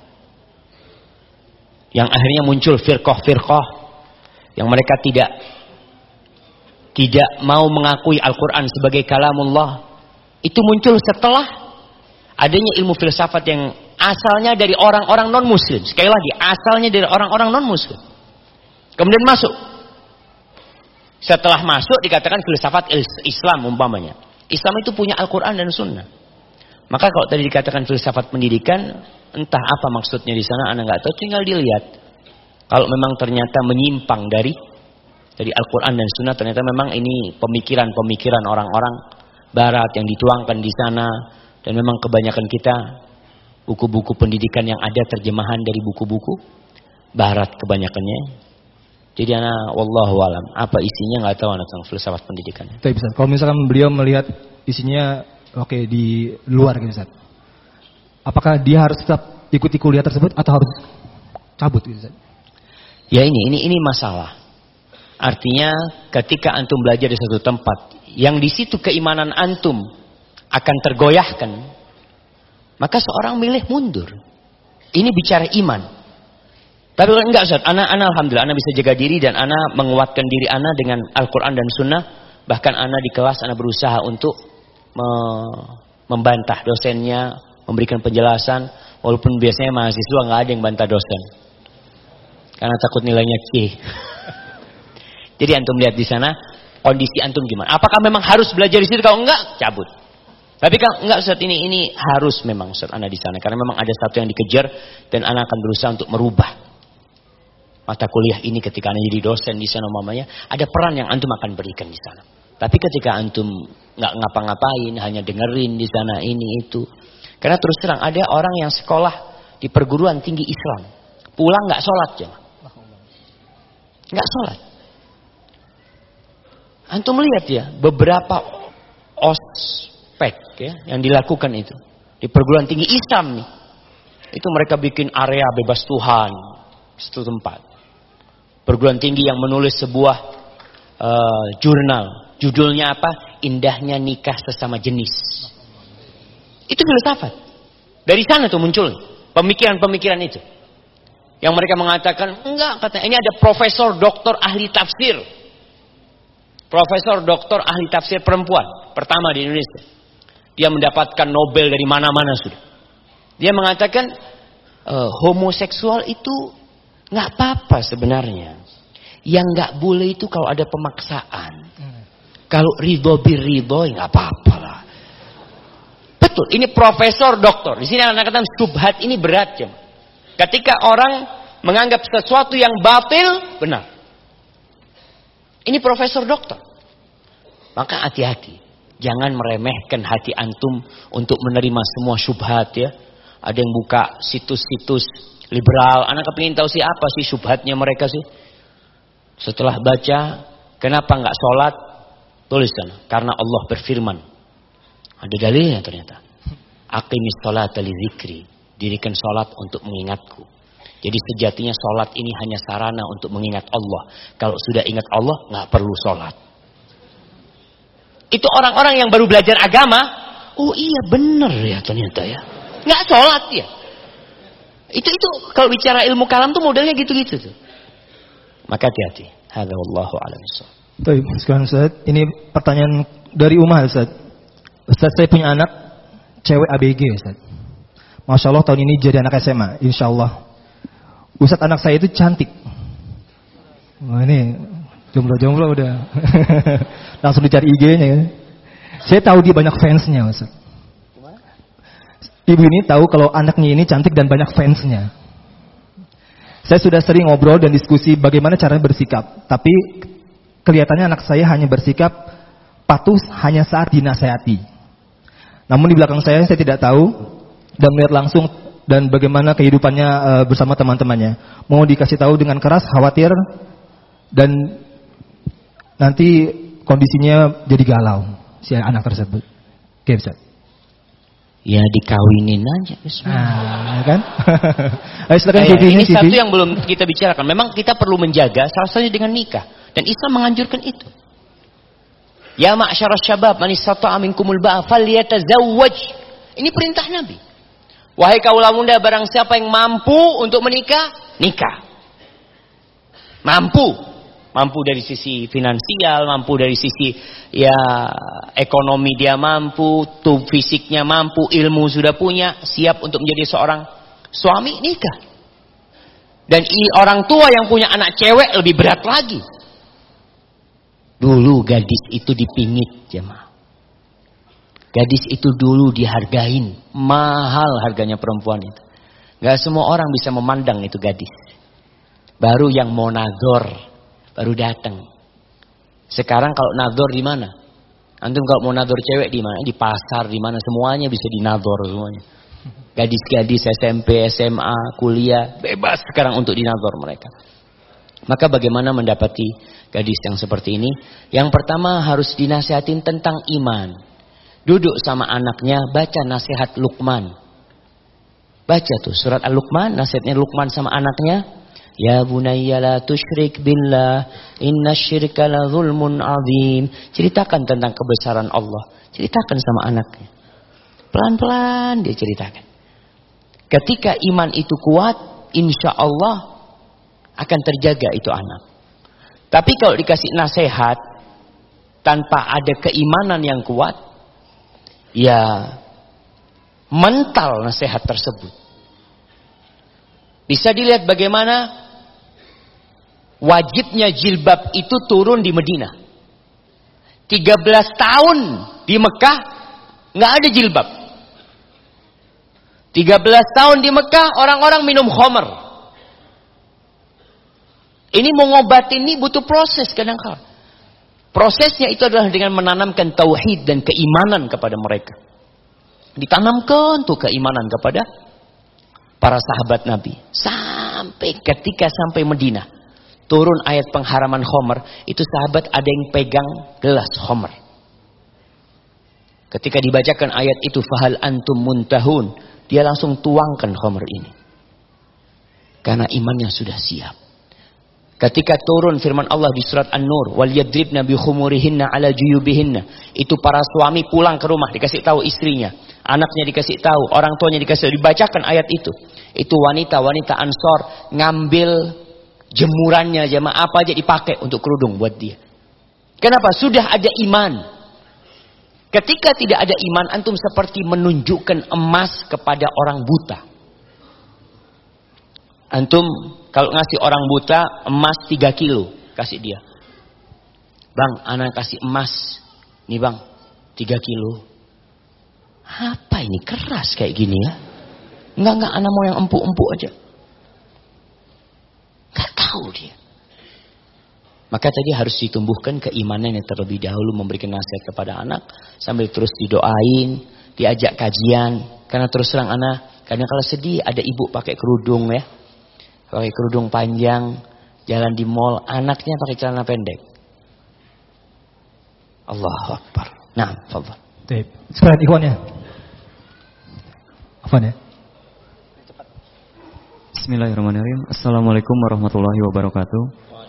Yang akhirnya muncul firqah-firqah yang mereka tidak mau mengakui Al-Quran sebagai kalamullah. Itu muncul setelah adanya ilmu filsafat yang asalnya dari orang-orang non-muslim. Sekali lagi, asalnya dari orang-orang non-muslim. Kemudian masuk. Setelah masuk dikatakan filsafat Islam umpamanya. Islam itu punya Al-Quran dan Sunnah. Maka kalau tadi dikatakan filsafat pendidikan, entah apa maksudnya di sana, anda nggak tahu, tinggal dilihat. Kalau memang ternyata menyimpang dari Al-Quran dan Sunnah, ternyata memang ini pemikiran-pemikiran orang-orang Barat yang dituangkan di sana, dan memang kebanyakan kita buku-buku pendidikan yang ada terjemahan dari buku-buku Barat kebanyakannya. Jadi anak wallahu alam, apa isinya nggak tahu anak tentang filsafat pendidikan. Tapi bisa, kalau misalkan beliau melihat isinya oke di luar gitu Ustaz, apakah dia harus tetap ikuti kuliah tersebut atau harus cabut gitu Ustaz? Ya ini masalah. Artinya ketika antum belajar di satu tempat yang di situ keimanan antum akan tergoyahkan, maka seorang milih mundur. Ini bicara iman. Tapi enggak Ustaz, ana alhamdulillah ana bisa jaga diri dan ana menguatkan diri ana dengan Al-Quran dan Sunnah. Bahkan ana di kelas ana berusaha untuk membantah dosennya, memberikan penjelasan, walaupun biasanya mahasiswa nggak ada yang bantah dosen karena takut nilainya C. Jadi antum lihat di sana kondisi antum gimana. Apakah memang harus belajar di situ? Kalau enggak, cabut. Tapi kalau enggak Ustaz, ini harus memang Ustaz ana di sana karena memang ada satu yang dikejar dan ana akan berusaha untuk merubah mata kuliah ini. Ketika anda jadi dosen di sana mamanya, ada peran yang antum akan berikan di sana. Tapi ketika antum nggak ngapa-ngapain, hanya dengerin di sana ini itu. Karena terus terang ada orang yang sekolah di perguruan tinggi Islam, pulang nggak sholat ya, nggak sholat. Antum lihat ya beberapa ospek ya yang dilakukan itu di perguruan tinggi Islam nih, itu mereka bikin area bebas Tuhan satu tempat. Perguruan tinggi yang menulis sebuah jurnal. Judulnya apa? Indahnya nikah sesama jenis. Itu filsafat. Dari sana tuh muncul pemikiran-pemikiran itu. Yang mereka mengatakan, enggak, katanya ini ada profesor doktor ahli tafsir. Profesor doktor ahli tafsir perempuan. Pertama di Indonesia. Dia mendapatkan Nobel dari mana-mana sudah. Dia mengatakan, homoseksual itu nggak apa-apa sebenarnya. Yang nggak boleh itu kalau ada pemaksaan. Kalau ridho birridho nggak apa-apa lah. Betul, ini profesor doktor. Di sini anak kata subhat ini berat ya. Ketika orang menganggap sesuatu yang batil benar. Ini profesor doktor. Maka hati-hati, jangan meremehkan hati antum untuk menerima semua syubhat ya. Ada yang buka situs-situs liberal, anak kepingin tahu sih apa sih syubhatnya mereka sih. Setelah baca, kenapa nggak sholat? Tulis sana, karena Allah berfirman. Ada dalilnya ternyata. Aqimis sholata li dzikri, dirikan sholat untuk mengingatku. Jadi sejatinya sholat ini hanya sarana untuk mengingat Allah. Kalau sudah ingat Allah, nggak perlu sholat. Itu orang-orang yang baru belajar agama. Oh iya benar ya ternyata ya. Nggak sholat ya. Itu kalau bicara ilmu kalam tuh modelnya gitu-gitu tuh. Maka hati-hati. Hadza wallahu a'lam bishawab. Baik, sekarang Ustaz, ini pertanyaan dari Umar Ustaz. Ustaz, saya punya anak cewek ABG Ustaz. Masya Allah tahun ini jadi anak SMA, insya Allah. Ustadz anak saya itu cantik. Wah ini jomblo-jomblo udah. Langsung dicari IG-nya ya. Saya tahu dia banyak fansnya Ustadz. Ibu ini tahu kalau anaknya ini cantik dan banyak fansnya. Saya sudah sering ngobrol dan diskusi bagaimana cara bersikap. Tapi kelihatannya anak saya hanya bersikap patuh hanya saat dinasehati. Namun di belakang saya tidak tahu dan melihat langsung dan bagaimana kehidupannya bersama teman-temannya. Mau dikasih tahu dengan keras, khawatir dan nanti kondisinya jadi galau si anak tersebut. Oke, Ustaz. Ya dikawinin aja. Nah, kan? Ayo silakan ini satu yang belum kita bicarakan. Memang kita perlu menjaga salah satunya dengan nikah dan Islam menganjurkan itu. Ya ma'syaras syabab man istata'a minkumul ba'a falyatazawwaj. Ini perintah Nabi. Wahai kaula muda, barang siapa yang mampu untuk menikah, nikah. Mampu dari sisi finansial, mampu dari sisi ya ekonomi dia mampu, tubuh fisiknya mampu, ilmu sudah punya, siap untuk menjadi seorang suami, nikah. Dan orang tua yang punya anak cewek lebih berat lagi. Dulu gadis itu dipingit, jemaah. Gadis itu dulu dihargain, mahal harganya perempuan itu. Gak semua orang bisa memandang itu gadis. Baru yang mau nador, baru datang. Sekarang kalau nador di mana? Antum kalau mau nador cewek di mana? Di pasar, di mana? Semuanya bisa dinador semuanya. Gadis-gadis SMP, SMA, kuliah, bebas sekarang untuk dinador mereka. Maka bagaimana mendapati gadis yang seperti ini? Yang pertama harus dinasihatin tentang iman. Duduk sama anaknya, baca nasihat Luqman. Baca tuh surat Al-Luqman, nasihatnya Luqman sama anaknya. Ya bunayya la tusyrik billah, innasyirka la zulmun azim. Ceritakan tentang kebesaran Allah. Ceritakan sama anaknya. Pelan-pelan dia ceritakan. Ketika iman itu kuat, insya Allah akan terjaga itu anak. Tapi kalau dikasih nasihat tanpa ada keimanan yang kuat, ya mental nasihat tersebut. Bisa dilihat bagaimana wajibnya jilbab itu turun di Madinah. 13 tahun di Mekah nggak ada jilbab. 13 tahun di Mekah orang-orang minum khamr. Ini mengobatin ini butuh proses kadang-kala. Prosesnya itu adalah dengan menanamkan tauhid dan keimanan kepada mereka. Ditanamkan tuh keimanan kepada para sahabat Nabi. Sampai ketika sampai Madinah, turun ayat pengharaman khamr, itu sahabat ada yang pegang gelas khamr. Ketika dibacakan ayat itu, fahal antum muntahun, dia langsung tuangkan khamr ini. Karena imannya sudah siap. Ketika turun firman Allah di surat An-Nur, wal yadribna bi khumurihinna ala juyubihinna, itu para suami pulang ke rumah dikasih tahu istrinya, anaknya dikasih tahu, orang tuanya dikasih tahu, dibacakan ayat itu. Itu wanita-wanita Ansor ngambil jemurannya, jemaah apa aja dipakai untuk kerudung buat dia. Kenapa? Sudah ada iman. Ketika tidak ada iman, antum seperti menunjukkan emas kepada orang buta. Antum kalau ngasih orang buta emas 3 kilo, kasih dia. Bang, anak kasih emas. Nih bang, 3 kilo. Apa ini keras kayak gini ya? Enggak, anak mau yang empuk-empuk aja. Gak tahu dia. Maka tadi harus ditumbuhkan keimanan yang terlebih dahulu, memberikan nasihat kepada anak. Sambil terus didoain, diajak kajian. Karena terus terang anak, kadang kalau sedih ada ibu pakai kerudung ya. Pakai kerudung panjang, jalan di mall, anaknya pakai celana pendek. Allahu Akbar. Nah, fadhal. Baik. Sekarang ikhwannya. Afwan ya. Bismillahirrahmanirrahim. Assalamualaikum warahmatullahi wabarakatuh.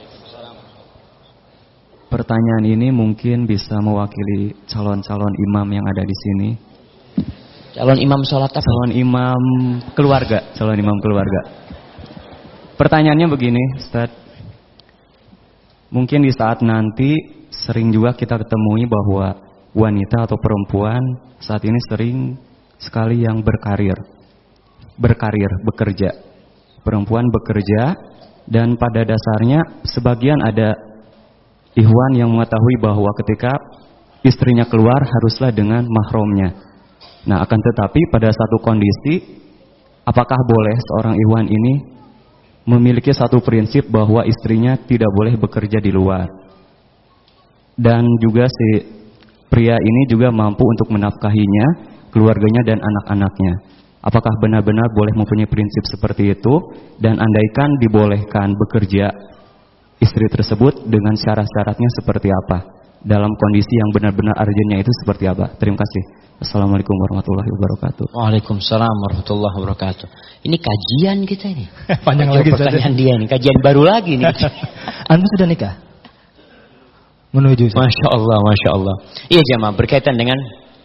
Pertanyaan ini mungkin bisa mewakili calon-calon imam yang ada di sini. Calon imam sholat apa? Calon imam keluarga. Pertanyaannya begini, Ustaz. Mungkin di saat nanti sering juga kita ketemui bahwa wanita atau perempuan saat ini sering sekali yang berkarir. berkarir, bekerja. Perempuan bekerja dan pada dasarnya sebagian ada ikhwan yang mengetahui bahwa ketika istrinya keluar haruslah dengan mahramnya. Nah, akan tetapi pada satu kondisi, apakah boleh seorang ikhwan ini memiliki satu prinsip bahwa istrinya tidak boleh bekerja di luar? Dan juga si pria ini juga mampu untuk menafkahinya, keluarganya dan anak-anaknya. Apakah benar-benar boleh mempunyai prinsip seperti itu? Dan andaikan dibolehkan bekerja, istri tersebut dengan syarat-syaratnya seperti apa? Dalam kondisi yang benar-benar urgentnya itu seperti apa? Terima kasih. Assalamualaikum warahmatullahi wabarakatuh. Waalaikumsalam warahmatullahi wabarakatuh. Ini kajian kita ini. Panjang lagi pertanyaan dia ini, kajian baru lagi nih. Anda sudah nikah? Menuju. Masya Allah, Masya Allah. Iya jemaah, berkaitan dengan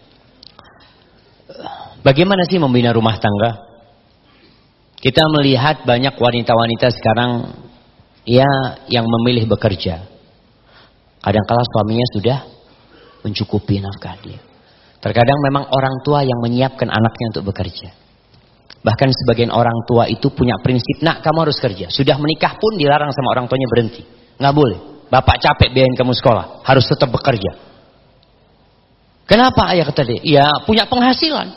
bagaimana sih membina rumah tangga? Kita melihat banyak wanita-wanita sekarang ya yang memilih bekerja. Kadang-kala suaminya sudah mencukupi nafkah dia. Terkadang memang orang tua yang menyiapkan anaknya untuk bekerja. Bahkan sebagian orang tua itu punya prinsip, nak kamu harus kerja. Sudah menikah pun dilarang sama orang tuanya berhenti. Nggak boleh. Bapak capek biayain kamu sekolah, harus tetap bekerja. Kenapa ayah kata dia? Ya punya penghasilan.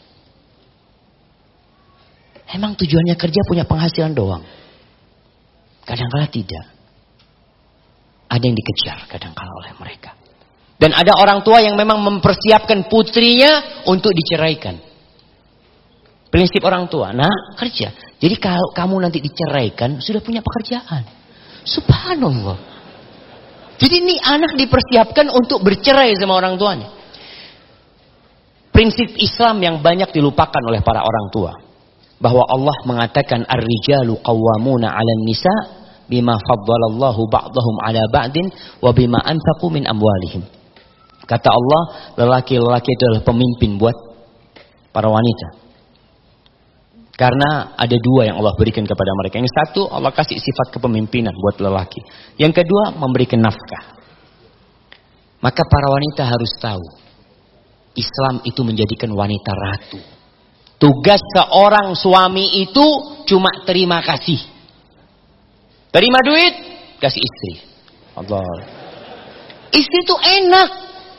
Emang tujuannya kerja punya penghasilan doang? Kadang-kala tidak. Ada yang dikejar kadang-kala oleh mereka. Dan ada orang tua yang memang mempersiapkan putrinya untuk diceraikan. Prinsip orang tua, nah kerja. Jadi kalau kamu nanti diceraikan, sudah punya pekerjaan. Subhanallah. Jadi ini anak dipersiapkan untuk bercerai sama orang tuanya. Prinsip Islam yang banyak dilupakan oleh para orang tua. Bahwa Allah mengatakan ar-rijalu qawwamuna 'alan nisa bima faddalallahu ba'dahum 'ala ba'din wa bima anfaqu min amwalihim. Kata Allah, lelaki-lelaki itu adalah pemimpin buat para wanita. Karena ada dua yang Allah berikan kepada mereka. Yang satu, Allah kasih sifat kepemimpinan buat lelaki. Yang kedua, memberikan nafkah. Maka para wanita harus tahu, Islam itu menjadikan wanita ratu. Tugas seorang suami itu cuma terima kasih. Terima duit, kasih istri. Allah. Istri itu enak.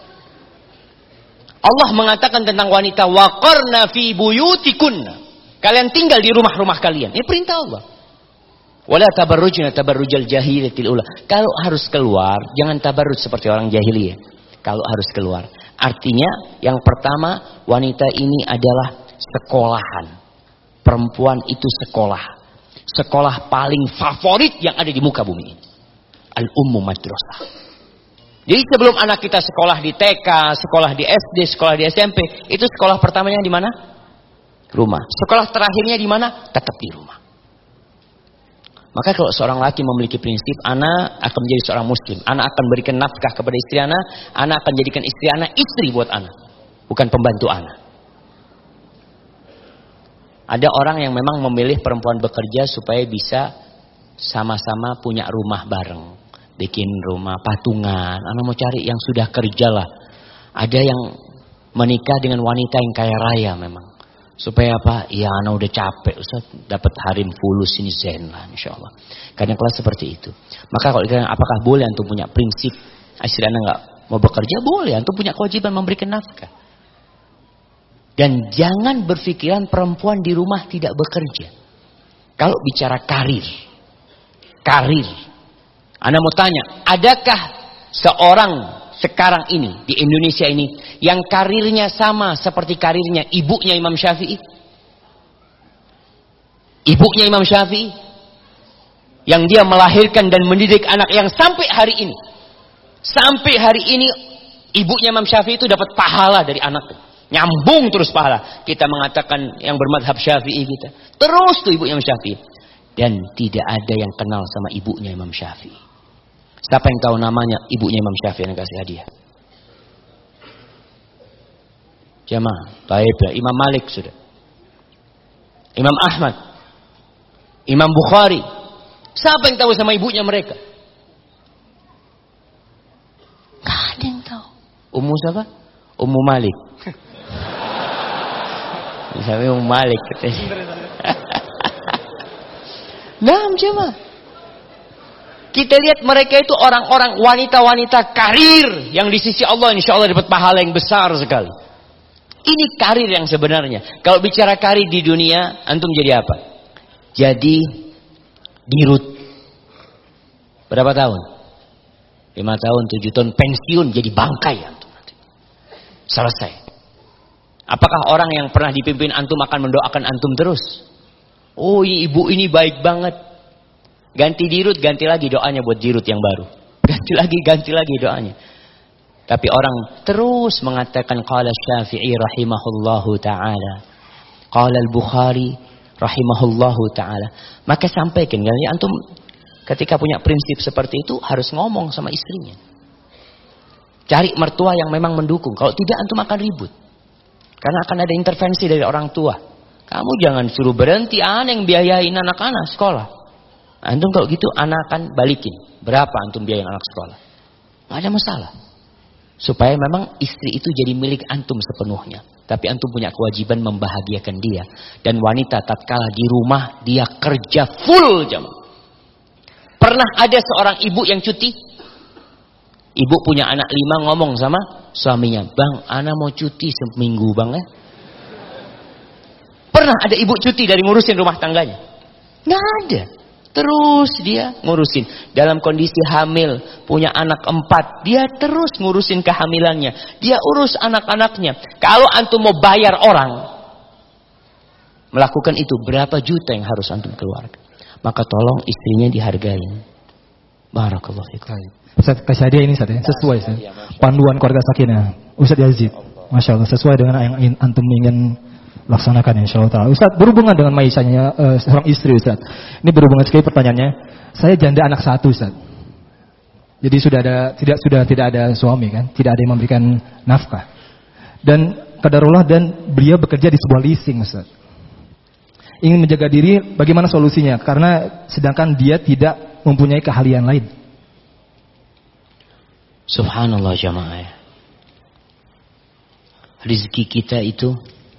Allah mengatakan tentang wanita, waqarna fi buyutikunna. Kalian tinggal di rumah-rumah kalian. Ini perintah Allah. Wala tabarrujna tabarrujal jahiliyatil ula. Kalau harus keluar, jangan tabarruj seperti orang jahiliyah. Kalau harus keluar, artinya yang pertama, wanita ini adalah sekolahan. Perempuan itu sekolah. Sekolah paling favorit yang ada di muka bumi ini. Al-ummu madrasah. Jadi sebelum anak kita sekolah di TK, sekolah di SD, sekolah di SMP, itu sekolah pertamanya di mana? Rumah. Sekolah terakhirnya di mana? Tetap di rumah. Maka kalau seorang laki memiliki prinsip, anak akan menjadi seorang muslim, anak akan berikan nafkah kepada istri anak akan jadikan istri anak istri buat anak, bukan pembantu anak. Ada orang yang memang memilih perempuan bekerja supaya bisa sama-sama punya rumah bareng, bikin rumah patungan. Anak mau cari yang sudah kerja lah. Ada yang menikah dengan wanita yang kaya raya memang. Supaya apa? Ya anak udah capek Ustaz, dapat harim fulus ini zen lah insyaallah. Kadang-kala seperti itu. Maka kalau ditanya apakah boleh antum punya prinsip istri anak enggak mau bekerja? Boleh, antum punya kewajiban memberikan nafkah. Dan jangan berpikiran perempuan di rumah tidak bekerja. Kalau bicara karir. Anda mau tanya, adakah seorang sekarang ini di Indonesia ini yang karirnya sama seperti karirnya ibunya Imam Syafi'i? Ibunya Imam Syafi'i yang dia melahirkan dan mendidik anak yang sampai hari ini ibunya Imam Syafi'i itu dapat pahala dari anaknya, nyambung terus pahala. Kita mengatakan yang bermadhab Syafi'i kita terus tuh ibunya Imam Syafi'i, dan tidak ada yang kenal sama ibunya Imam Syafi'i. Siapa yang tahu namanya ibunya Imam Syafi'i yang kasih hadiah? Jamaah, baik ya. Imam Malik sudah. Imam Ahmad. Imam Bukhari. Siapa yang tahu sama ibunya mereka? Gak ada yang tahu. Ummu siapa? Ummu Malik. Sampai Imam Malik katanya. Nah, jemaah. Kita lihat mereka itu orang-orang wanita-wanita karir yang di sisi Allah insya Allah dapat pahala yang besar sekali. Ini karir yang sebenarnya. Kalau bicara karir di dunia, antum jadi apa? Jadi dirut. Berapa tahun? 5 tahun, 7 tahun pensiun jadi bangkai antum nanti. Selesai. Apakah orang yang pernah dipimpin antum akan mendoakan antum terus? Oh, ibu ini baik banget. Ganti dirut, ganti lagi doanya buat dirut yang baru. Ganti lagi doanya. Tapi orang terus mengatakan qala Syafi'i rahimahullahu ta'ala. Qala al-Bukhari rahimahullahu ta'ala. Maka sampaikan. Jadi antum ketika punya prinsip seperti itu harus ngomong sama istrinya. Cari mertua yang memang mendukung. Kalau tidak antum akan ribut. Karena akan ada intervensi dari orang tua. Kamu jangan suruh berhenti, anak yang biayain anak-anak sekolah. Antum kalau gitu anak akan balikin. Berapa antum biayain anak sekolah? Gak ada masalah. Supaya memang istri itu jadi milik antum sepenuhnya. Tapi antum punya kewajiban membahagiakan dia. Dan wanita tatkala di rumah dia kerja full jam. Pernah ada seorang ibu yang cuti. Ibu punya anak 5 ngomong sama suaminya. Bang, anak mau cuti seminggu bang ya. Pernah ada ibu cuti dari ngurusin rumah tangganya? Nggak ada. Terus dia ngurusin. Dalam kondisi hamil, punya anak 4. Dia terus ngurusin kehamilannya. Dia urus anak-anaknya. Kalau antum mau bayar orang melakukan itu, berapa juta yang harus antum keluarkan? Maka tolong istrinya dihargai. Barakallahu fikum. Ustaz, kasih hadiah ini Ustaz ya. Sesuai Ustaz. Panduan keluarga sakinah. Ustaz Yazid. Masya Allah. Sesuai dengan yang antum ingin laksanakan insya Allah. Ustaz, berhubungan dengan maisanya seorang istri Ustaz. Ini berhubungan sekali pertanyaannya. Saya janda anak 1 Ustaz. Jadi sudah tidak ada suami kan, tidak ada yang memberikan nafkah. Dan qadarullah dan beliau bekerja di sebuah leasing Ustaz. Ingin menjaga diri, bagaimana solusinya? Karena sedangkan dia tidak mempunyai keahlian lain. Subhanallah jamaah. Rizki kita itu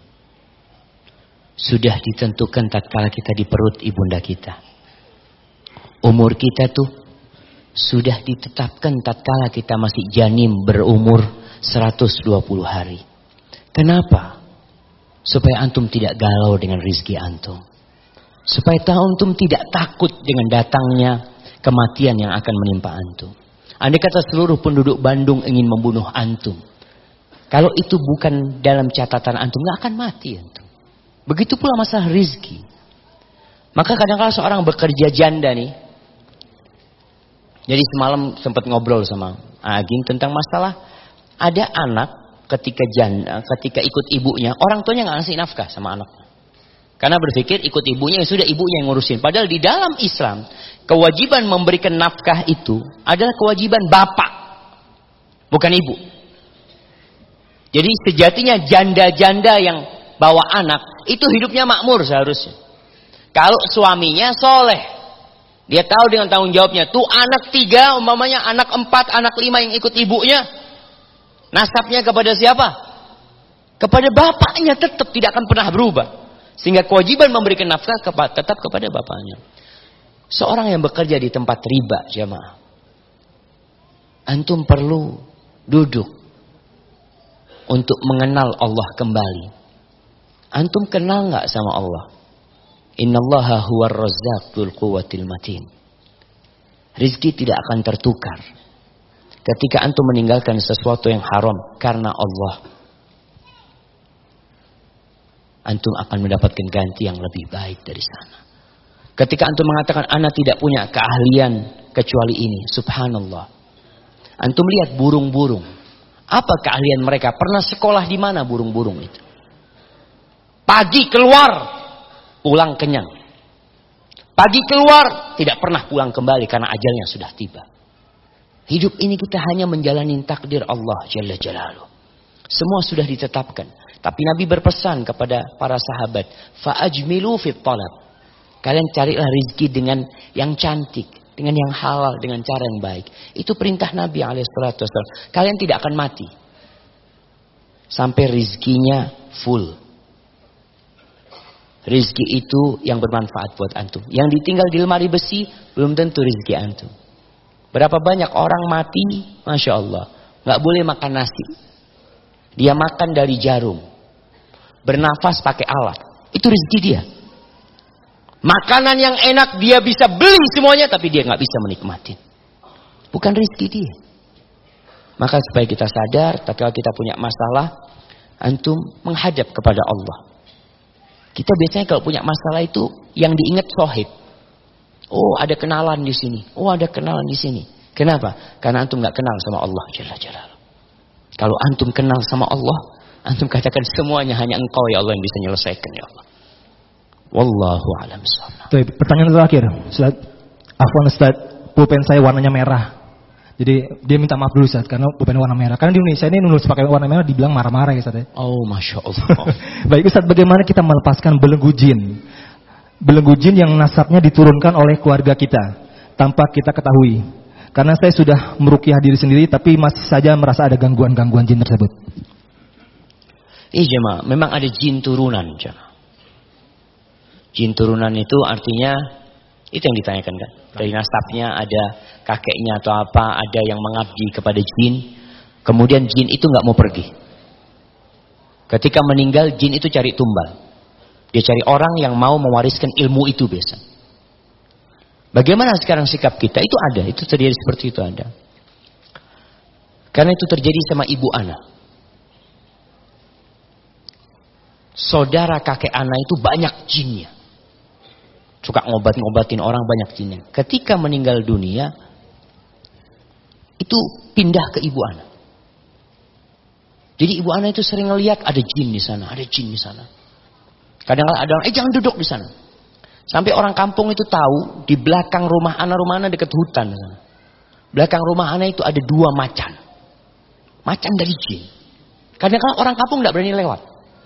sudah ditentukan tatkala kita di perut ibunda kita. Umur kita tuh sudah ditetapkan tatkala kita masih janin berumur 120 hari. Kenapa? Supaya antum tidak galau dengan rizki antum. Supaya antum tidak takut dengan datangnya kematian yang akan menimpa antum. Andai kata seluruh penduduk Bandung ingin membunuh antum, kalau itu bukan dalam catatan antum, gak akan mati antum. Begitu pula masalah rizki. Maka kadang-kadang seorang bekerja janda nih. Jadi semalam sempat ngobrol sama Aging tentang masalah ada anak ketika janda, ketika ikut ibunya, orang tuanya nggak ngasih nafkah sama anaknya. Karena berpikir ikut ibunya, ya sudah ibunya yang ngurusin. Padahal di dalam Islam, kewajiban memberikan nafkah itu adalah kewajiban bapak, bukan ibu. Jadi sejatinya janda-janda yang bawa anak itu hidupnya makmur seharusnya. Kalau suaminya soleh, dia tahu dengan tanggung jawabnya. Tuh anak 3, umpamanya anak 4, anak 5 yang ikut ibunya, nasabnya kepada siapa? Kepada bapaknya, tetap tidak akan pernah berubah. Sehingga kewajiban memberikan nafkah tetap kepada bapaknya. Seorang yang bekerja di tempat riba, jamaah, antum perlu duduk untuk mengenal Allah kembali. Antum kenal nggak sama Allah? Innallaha huwar razzaq dzul quwwatil matin. Rizki tidak akan tertukar ketika antum meninggalkan sesuatu yang haram karena Allah. Antum akan mendapatkan ganti yang lebih baik dari sana. Ketika antum mengatakan anak tidak punya keahlian kecuali ini, subhanallah. Antum lihat burung-burung. Apa keahlian mereka? Pernah sekolah di mana burung-burung itu? Pagi keluar, pulang kenyang. Pagi keluar, tidak pernah pulang kembali karena ajalnya sudah tiba. Hidup ini kita hanya menjalani takdir Allah Jalla Jalaluh. Semua sudah ditetapkan. Tapi Nabi berpesan kepada para sahabat, fa'ajmilu fit talab. Kalian carilah rizki dengan yang cantik, dengan yang halal, dengan cara yang baik. Itu perintah Nabi alaihissalatu wassalam. Kalian tidak akan mati sampai rizkinya full. Rizki itu yang bermanfaat buat antum. Yang ditinggal di lemari besi belum tentu rizki antum. Berapa banyak orang mati, Masya Allah, gak boleh makan nasi. Dia makan dari jarum. Bernafas pakai alat. Itu rizki dia. Makanan yang enak dia bisa beli semuanya, tapi dia gak bisa menikmati. Bukan rizki dia. Maka supaya kita sadar, tatkala kita punya masalah, antum menghadap kepada Allah. Kita biasanya kalau punya masalah itu yang diingat sohib. Oh, ada kenalan di sini. Oh, ada kenalan di sini. Kenapa? Karena antum nggak kenal sama Allah Jalla Jalaluhu. Kalau antum kenal sama Allah, antum katakan semuanya hanya Engkau ya Allah yang bisa menyelesaikan ya Allah. Wallahu a'lam bishawab. Pertanyaan terakhir, Ustaz. Afwan Ustaz, pulpen saya warnanya merah. Jadi dia minta maaf dulu Ustaz karena pulpen warna merah. Karena di Indonesia ini nulis pakai warna merah dibilang marah-marah ya Ustaz. Oh, Masya Allah. Baik Ustaz, bagaimana kita melepaskan belenggu jin? Belenggu jin yang nasabnya diturunkan oleh keluarga kita tanpa kita ketahui. Karena saya sudah meruqyah diri sendiri tapi masih saja merasa ada gangguan-gangguan jin tersebut. Jemaah, memang ada jin turunan, jemaah. Jin turunan itu artinya itu yang ditanyakan kan. Dari nasabnya ada kakeknya atau apa, ada yang mengabdi kepada jin. Kemudian jin itu nggak mau pergi. Ketika meninggal jin itu cari tumbal. Dia cari orang yang mau mewariskan ilmu itu biasa. Bagaimana sekarang sikap kita? Itu ada, itu terjadi seperti itu ada. Karena itu terjadi sama ibu Ana. Saudara kakek Ana itu banyak jinnya. Suka ngobatin orang banyak jinnya. Ketika meninggal dunia, itu pindah ke ibu Ana. Jadi ibu Ana itu sering ngelihat ada jin di sana, ada jin di sana. Kadang-kadang ada orang, jangan duduk di sana. Sampai orang kampung itu tahu di belakang rumah Ana dekat hutan. Belakang rumah Ana itu ada 2 macan. Macan dari jin. Kadang-kadang orang kampung tidak berani lewat.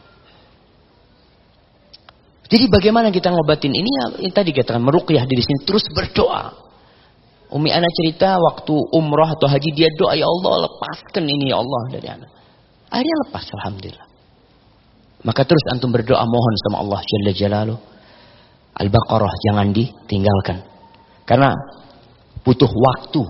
Jadi bagaimana kita ngobatin ini ya, tadi katakan meruqyah diri sini terus berdoa. Umi Ana cerita waktu umrah atau haji dia doa, ya Allah lepaskan ini ya Allah dari Ana. Akhirnya lepas alhamdulillah. Maka terus antum berdoa mohon sama Allah Jalla Jalaluhu. Al-Baqarah jangan ditinggalkan. Karena butuh waktu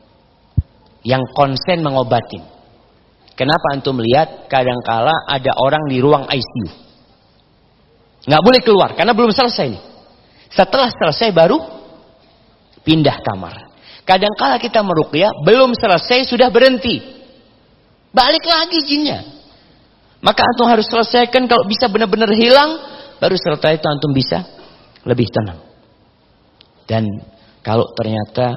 yang konsen mengobatin. Kenapa antum lihat kadangkala ada orang di ruang ICU. Nggak boleh keluar karena belum selesai nih. Setelah selesai baru pindah kamar. Kadangkala kita meruqyah belum selesai sudah berhenti. Balik lagi jinnya. Maka antum harus selesaikan, kalau bisa benar-benar hilang, baru setelah itu antum bisa lebih tenang. Dan kalau ternyata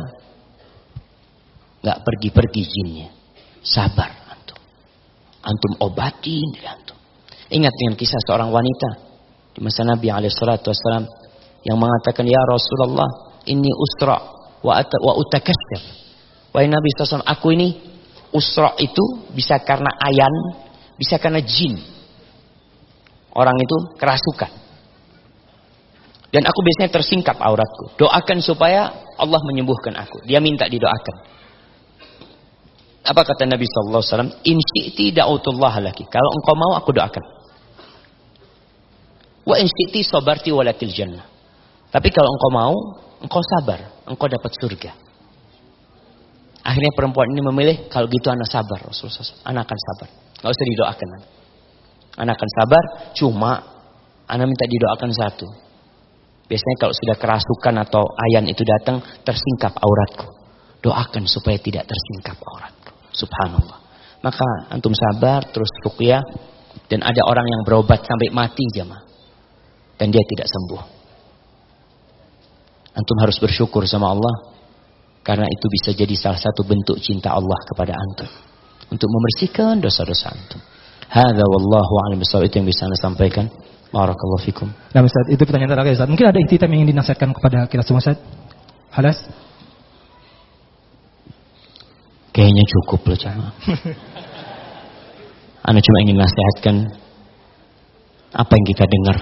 nggak pergi-pergi jinnya, sabar antum. Antum obatin antum. Ingat dengan kisah seorang wanita di masa Nabi SAW yang mengatakan, ya Rasulullah, ini usra wa utakassir. Wahai Nabi SAW, aku ini usra itu bisa karena ayan, bisa karena jin. Orang itu kerasukan. Dan aku biasanya tersingkap auratku. Doakan supaya Allah menyembuhkan aku. Dia minta didoakan. Apa kata Nabi SAW? In syi'ti da'utullah laki. Kalau engkau mau aku doakan. Wa in syi'ti sabarti walatil jannah. Tapi kalau engkau mau, engkau sabar, engkau dapat surga. Akhirnya perempuan ini memilih, kalau gitu anak sabar Rasulullah SAW. Anak akan sabar. Gak usah didoakan. Anak akan sabar, cuma anak minta didoakan satu. Biasanya kalau sudah kerasukan atau ayan itu datang, tersingkap auratku. Doakan supaya tidak tersingkap auratku. Subhanallah. Maka antum sabar, terus ruqyah. Dan ada orang yang berobat sampai mati jamaah. Dan dia tidak sembuh. Antum harus bersyukur sama Allah. Karena itu bisa jadi salah satu bentuk cinta Allah kepada antum. Untuk membersihkan dosa-dosa antum. Hadza wallahu a'lam bishawab. Itu yang bisa Anda sampaikan. Barakallahu fikum. Nah Ustaz, itu pertanyaan terakhir Ustaz. Mungkin ada ihtitam yang ingin dinasihatkan kepada kita semua Ustaz? Halas? Kayaknya cukup loh jamaah. Anda cuma ingin nasihatkan apa yang kita dengar.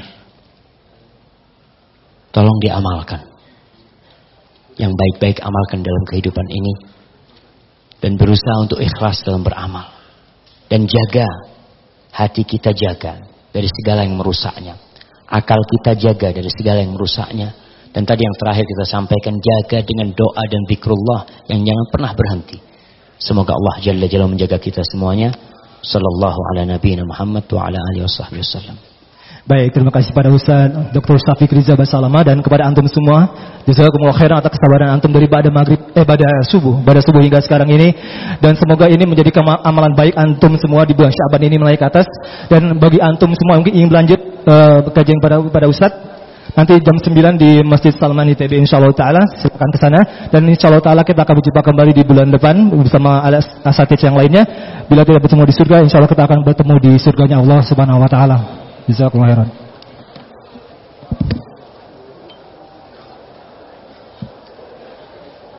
Tolong diamalkan. Yang baik-baik amalkan dalam kehidupan ini. Dan berusaha untuk ikhlas dalam beramal. Dan jaga. Hati kita jaga. Dari segala yang merusaknya. Akal kita jaga dari segala yang merusaknya. Dan tadi yang terakhir kita sampaikan, jaga dengan doa dan zikrullah yang jangan pernah berhenti. Semoga Allah Jalla Jalla menjaga kita semuanya. Sallallahu ala nabiyina Muhammad wa ala alihi wasallam. Baik, terima kasih pada Ustaz Dr. Syafiq Riza Basalama dan kepada antum semua. Jazakumullah khairan atas kesabaran antum dari pada subuh hingga sekarang ini, dan semoga ini menjadi amalan baik antum semua di bulan Syaban ini menaik ke atas. Dan bagi antum semua mungkin ingin berlanjut kajian pada Ustaz, nanti jam 9 di Masjid Salman ITB insyaallah taala, silakan ke sana. Dan insyaallah taala kita akan berjumpa kembali di bulan depan bersama asatidz yang lainnya. Bila tidak bertemu di surga, insyaallah kita akan bertemu di surganya Allah Subhanahu wa taala. Jazakumullah khairan.